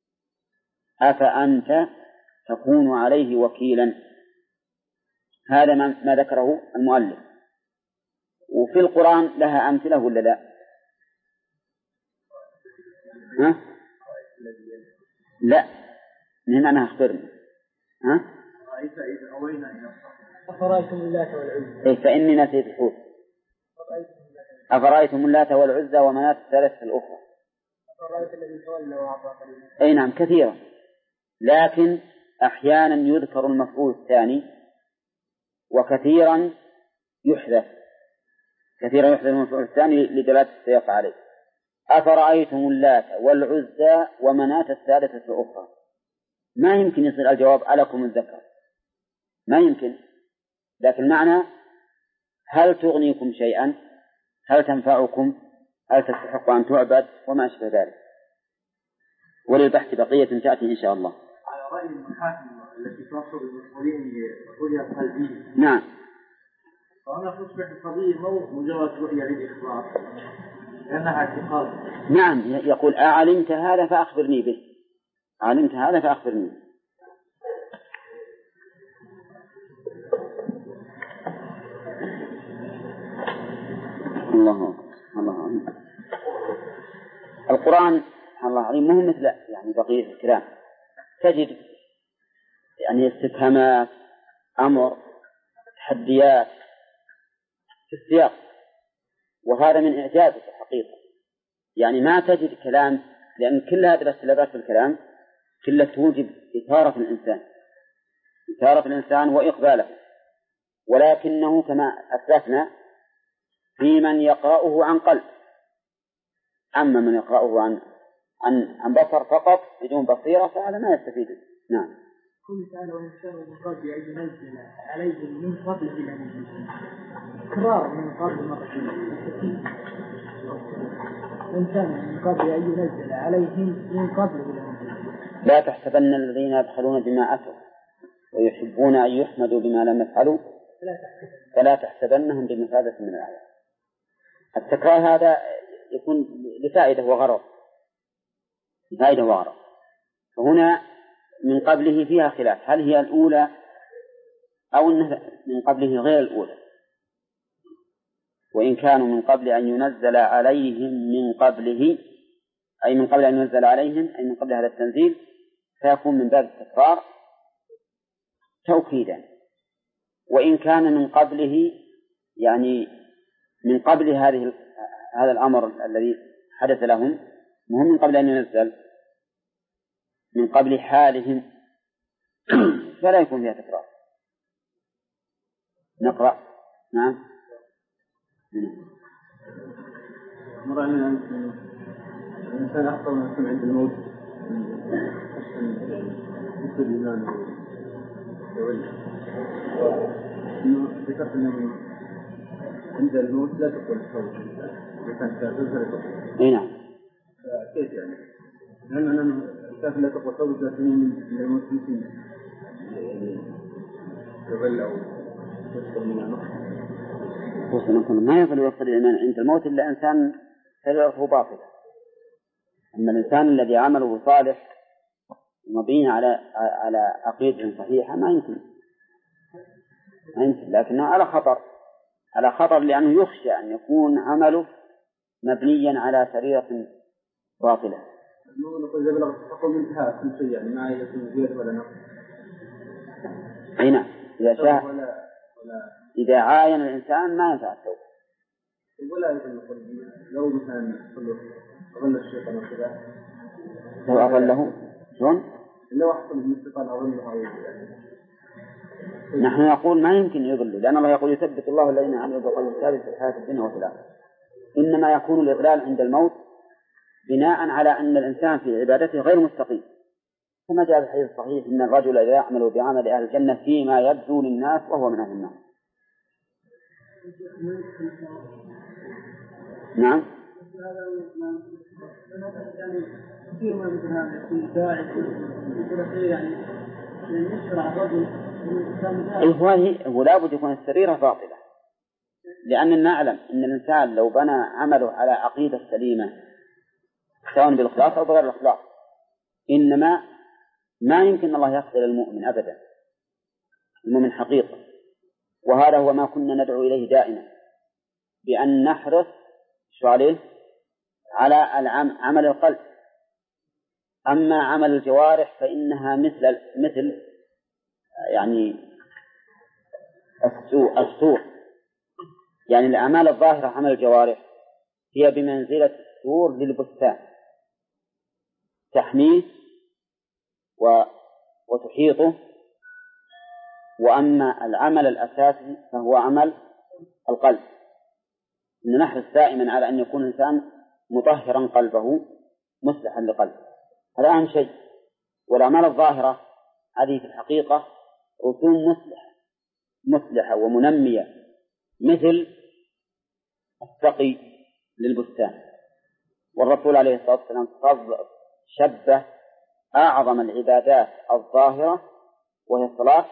أفأنت تكون عليه وكيلا، هذا ما ذكره المؤلف. وفي القرآن لها أمثلة ولا لا؟ ها؟ لا، من أنا أخبرني. ها؟ أفرأيتم اللات والعزى. فإني نسيت الحوت. أفرأيتم اللات والعزى ومناة الثالثة الأخرى. أفرأيت الذي تولى وأعطى قليلا. أي نعم كثيرا، لكن أحيانا يذكر المفعول الثاني وكثيرا يحذف. كثيرا يحذف المفعول الثاني لدلالة السياق عليه. أفرأيتم اللات والعزى ومناة الثالثة الأخرى. ما يمكن يصير الجواب ألكم الذكر، ما يمكن، لكن معنى هل تغنيكم شيئا، هل تنفعكم، هل تستحق أن تعبد، وما أشبه ذلك. وللبحث بقية تأتي إن شاء الله. على رأي المحاكم التي تصل المسؤولين برؤية قلبية. نعم. فهنا تصبح القضية مو مجرد رؤية للإخبار، لأنها اعتقاد. نعم، يقول أعلمت هذا فأخبرني به، علمت هذا فأخبرني. الله القرآن الله العظيم مهم مثل يعني بقية الكلام، تجد يعني استفهامات، أمر، تحديات في السياق، وهذا من إعجازه الحقيقة. يعني ما تجد كلام، لأن كل هذه السلبات في الكلام كلها توجب إثارة الإنسان وإقباله، ولكنه كما أسلفنا في من يقرأه عن قلب، أما من يقرأه عن بصر فقط بدون بصيرة فهذا ما يستفيد. نعم. قل تعالى وإن شاء من قبل أن ينزل عليهم من قبل إلى نزل إقرار من قبل مرتين، إن كان من قبل أن ينزل عليهم من قبل إلى نزل. لا تحسبن الذين يبخلون بما أتوا ويحبون أن يحمدوا بما لم يفعلوا فلا تحسبنهم بمثابة من العذاب. التكرار هذا يكون لفائدة وغرض، فهنا من قبله فيها خلاف، هل هي الأولى أو من قبله غير الأولى. وإن كانوا من قبل أن ينزل عليهم من قبله، أي من قبل أن ينزل عليهم أي من قبل هذا التنزيل، فيكون من باب التكرار توكيدا. وإن كان من قبله يعني من قبل هذا الأمر الذي حدث لهم، مهم من قبل أن ينزل، من قبل حالهم، فلا يكون فيها تكرار. نقرأ. نعم. مرة الإنسان أخطر من السمع عند الموت مثل الإيمان ذكرت أنه عند الموت لا تقول الصوت، كانت تقول. أي نعم. كيف يعني؟ لأن أنا كيف لا تقول صوت، لكن من الموت يمكن يغل أو يصدر من النقص. ما يفعل وفق الإيمان عند الموت إلا إنسان سيرته باطلة. أما الإنسان الذي عمله صالح مبين على عقيدة صحيحة ما يمكن، لكنه على خطر لأنه يخشى أن يكون عمله مبنيا على سريرة باطلة. نقول إذا بلغ تقوم انتهاء كل شيء، يعني ما يكون زيادة ولا نقص. أي نعم. إذا عاين الإنسان ما ينفع التوبة. ولا يقول لو مثلا أظن الشيطان وكذا، لو أظله شلون؟ لو أحسن من الشيطان أظنه أو نحن نقول ما يمكن يضل، لأن الله يقول يثبت الله الذين آمنوا بالقول الثابت في الحياة الدنيا وفي الآخرة. إنما يكون الإضلال عند الموت بناء على أن الإنسان في عبادته غير مستقيم، كما جاء في الحديث الصحيح إن الرجل لا يعمل بعمل أهل الجنة فيما يبدو للناس وهو من أهل النار. نعم. كثير ما مثل هذا يكون داعي يعني يشرع الرجل ولا بد يكون السريرة باطلة، لأننا نعلم أن الإنسان لو بنى عمله على عقيدة سليمة سواء بالإخلاص أو بغير الإخلاص، إنما ما يمكن الله يقتل المؤمن أبدا، المؤمن حقيقة. وهذا هو ما كنا ندعو إليه دائما، بأن نحرص على عمل القلب. أما عمل الجوارح فإنها مثل يعني السور، يعني الأعمال الظاهرة عمل الجوارح هي بمنزلة السور للبستان، تحميه وتحيطه. وأما العمل الأساسي فهو عمل القلب، إن نحرص دائما على أن يكون الإنسان مطهرا قلبه مصلحا لقلبه، هذا أهم شيء. والأعمال الظاهرة هذه في الحقيقة رسوم مصلحة ومنمية، مثل السقي للبستان. والرسول عليه الصلاة والسلام شبه أعظم العبادات الظاهرة وهي الصلاة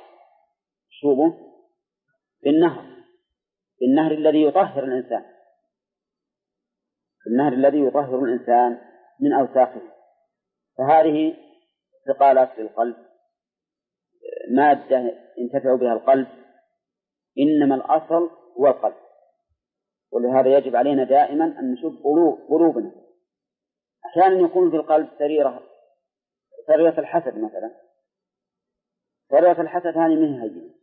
بالنهر الذي يطهر الإنسان، النهر الذي يطهر الإنسان من أوساخه. فهذه ثقالات للقلب، مادة ينتفع بها القلب، إنما الأصل هو القلب. ولهذا يجب علينا دائما أن نشوف قلوبنا. أحيانا يكون في القلب سريرة الحسد مثلا، سريرة الحسد هذه من هي؟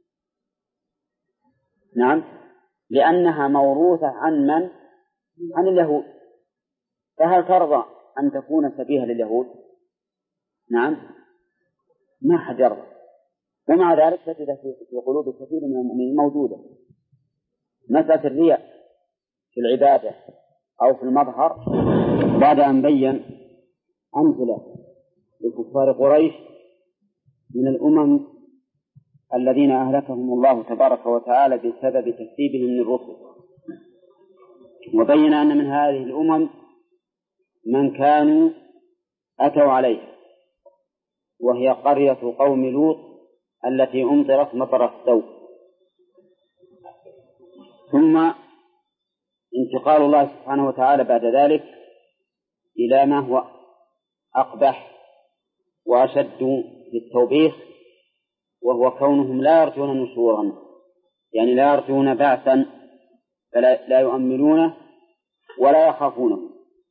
نعم، لأنها موروثة عن اليهود. فهل ترضى أن تكون سبيها لليهود؟ نعم، ما حد يرضى. ومع ذلك تجد في قلوب كثير من المؤمنين موجودة مسألة الرياء في العبادة أو في المظهر. بعد أن بين أمثلة لكفار قريش من الأمم الذين أهلكهم الله تبارك وتعالى بسبب تكذيبهم للرسل، وبين أن من هذه الأمم من كانوا أتوا عليه، وهي قرية قوم لوط التي أمطرت مطر السوء. ثم انتقال الله سبحانه وتعالى بعد ذلك إلى ما هو أقبح وأشد في التوبيخ، وهو كونهم لا يرجون نشورا، يعني لا يرجون بعثا، فلا يؤمنونه ولا يخافونه.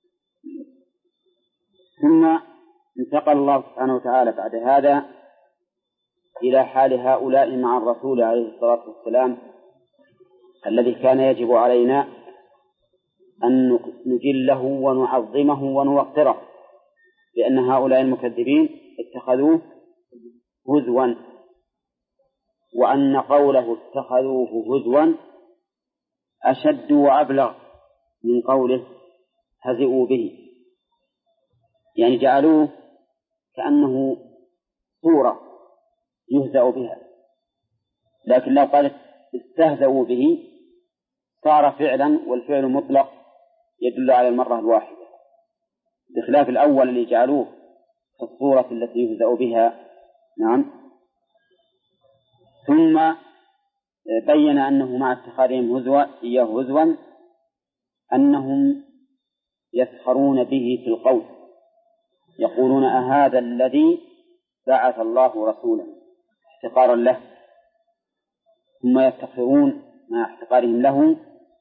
ثم انتقل الله سبحانه وتعالى بعد هذا إلى حال هؤلاء مع الرسول عليه الصلاة والسلام، الذي كان يجب علينا أن نجله ونعظمه ونوقره، لأن هؤلاء المكذبين اتخذوه هزوا، وأن قوله اتخذوه هزوا أشد وأبلغ من قوله هزئوا به، يعني جعلوه كأنه صورة يهزأ بها. لكن لو قالت استهزأوا به صار فعلا، والفعل مطلق يدل على المرة الواحدة، بخلاف الأول اللي جعلوه الصورة التي يهزأ بها. نعم. ثم بين أنه مع اتخاذهم هزوا أنهم يسخرون به في القول، يقولون أهذا الذي بعث الله رسولا احتقارا له، ثم يفتخرون مع احتقارهم له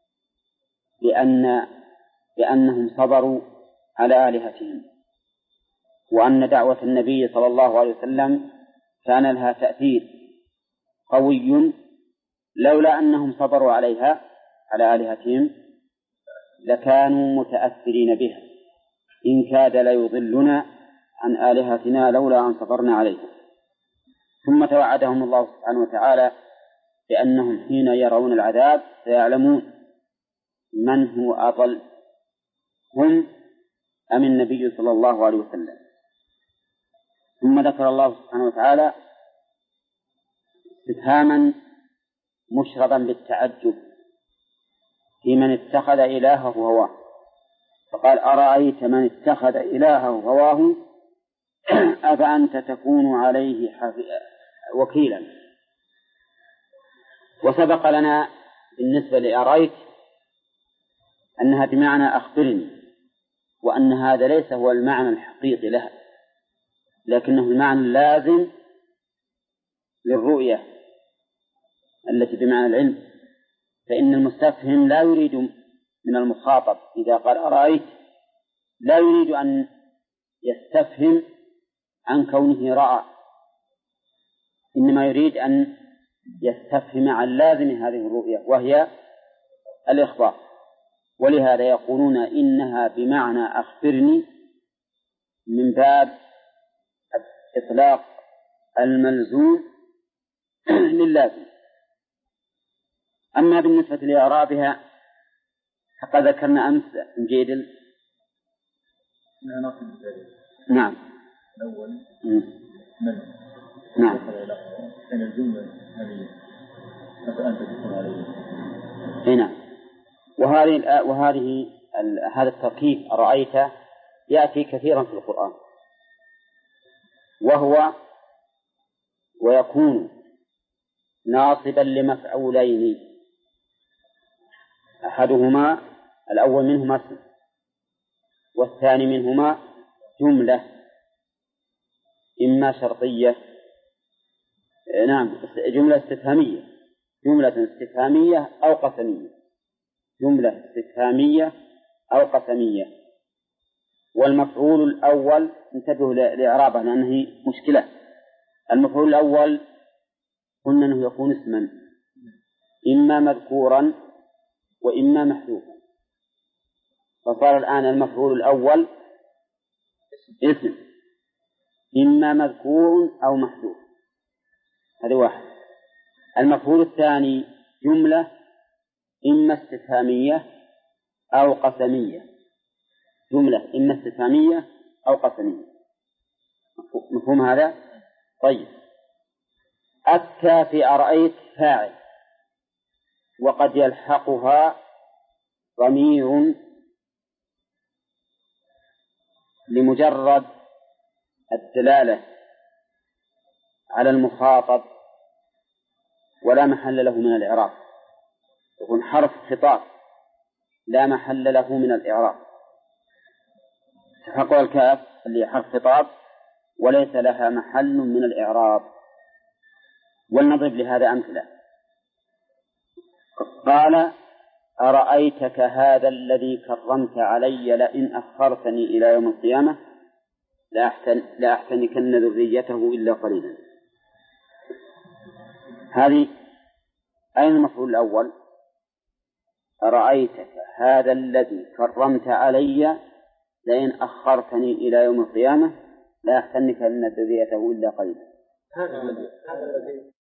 لأنهم صبروا على آلهتهم، وأن دعوة النبي صلى الله عليه وسلم كان لها تأثير قوي، لولا أنهم صبروا عليها على آلهتهم لكانوا متأثرين بها، إن كاد ليضلنا عن آلهتنا لولا أن صبرنا عليها. ثم توعدهم الله سبحانه وتعالى بأنهم حين يرون العذاب سيعلمون من هو أضل، هم أم النبي صلى الله عليه وسلم. ثم ذكر الله سبحانه وتعالى استفهاما مشربا بالتعجب في من اتخذ إلهه هواه، فقال أرأيت من اتخذ إلهه هواه أفأنت تكون عليه وكيلا. وسبق لنا بالنسبة لأرأيت أنها بمعنى أخبرني، وأن هذا ليس هو المعنى الحقيقي لها، لكنه المعنى اللازم للرؤية التي بمعنى العلم. فإن المستفهم لا يريد من المخاطب إذا قال أرأيت لا يريد أن يستفهم عن كونه رأى، إنما يريد أن يستفهم عن لازم هذه الرؤية وهي الإخبار. ولهذا يقولون إنها بمعنى أخبرني من باب إطلاق الملزوم للازم. أما بالنسبة لإعرابها فقد ذكرنا أمس جيدل. نعم. الأول من. نعم. كان الجملة هذه أفأنت تكون عليه. هنا وهذه هذا التركيب أرأيت يأتي كثيرا في القرآن، وهو ويكون ناصبا لمفعولين، أحدهما الأول منهما اسم والثاني منهما جملة إما شرطية، نعم جملة استفهامية، جملة استفهامية أو قسمية، جملة استفهامية أو قسمية. والمفعول الأول انتبهوا لإعرابه لأنه مشكلة. المفعول الأول قلنا أنه يكون اسما إما مذكورا وإما محذوفا، فصار الآن المفعول الأول اسم إما مذكور أو محذوف، هذا واحد. المفعول الثاني جملة إما استفهامية أو قسمية، جملة إما استفهامية أو قسمية. مفهوم هذا؟ طيب. أتى في أرأيت فاعل، وقد يلحقها ضمير لمجرد الدلالة على المخاطب ولا محل له من الإعراب، يكون حرف خطاب لا محل له من الإعراب. تحقق الكاف اللي حرف خطاب وليس لها محل من الإعراب. ولنضرب لهذا أمثلة. قال أرأيتك هذا الذي كرمت علي لئن أخرتني إلى يوم القيامة لأحتنكن ذريته إلا قليلا. هذه أين المفعول الأول؟ أرأيتك هذا الذي كرمت علي لئن أخرتني إلى يوم القيامة لأحتنكن ذريته إلا قليلا. هذا الذي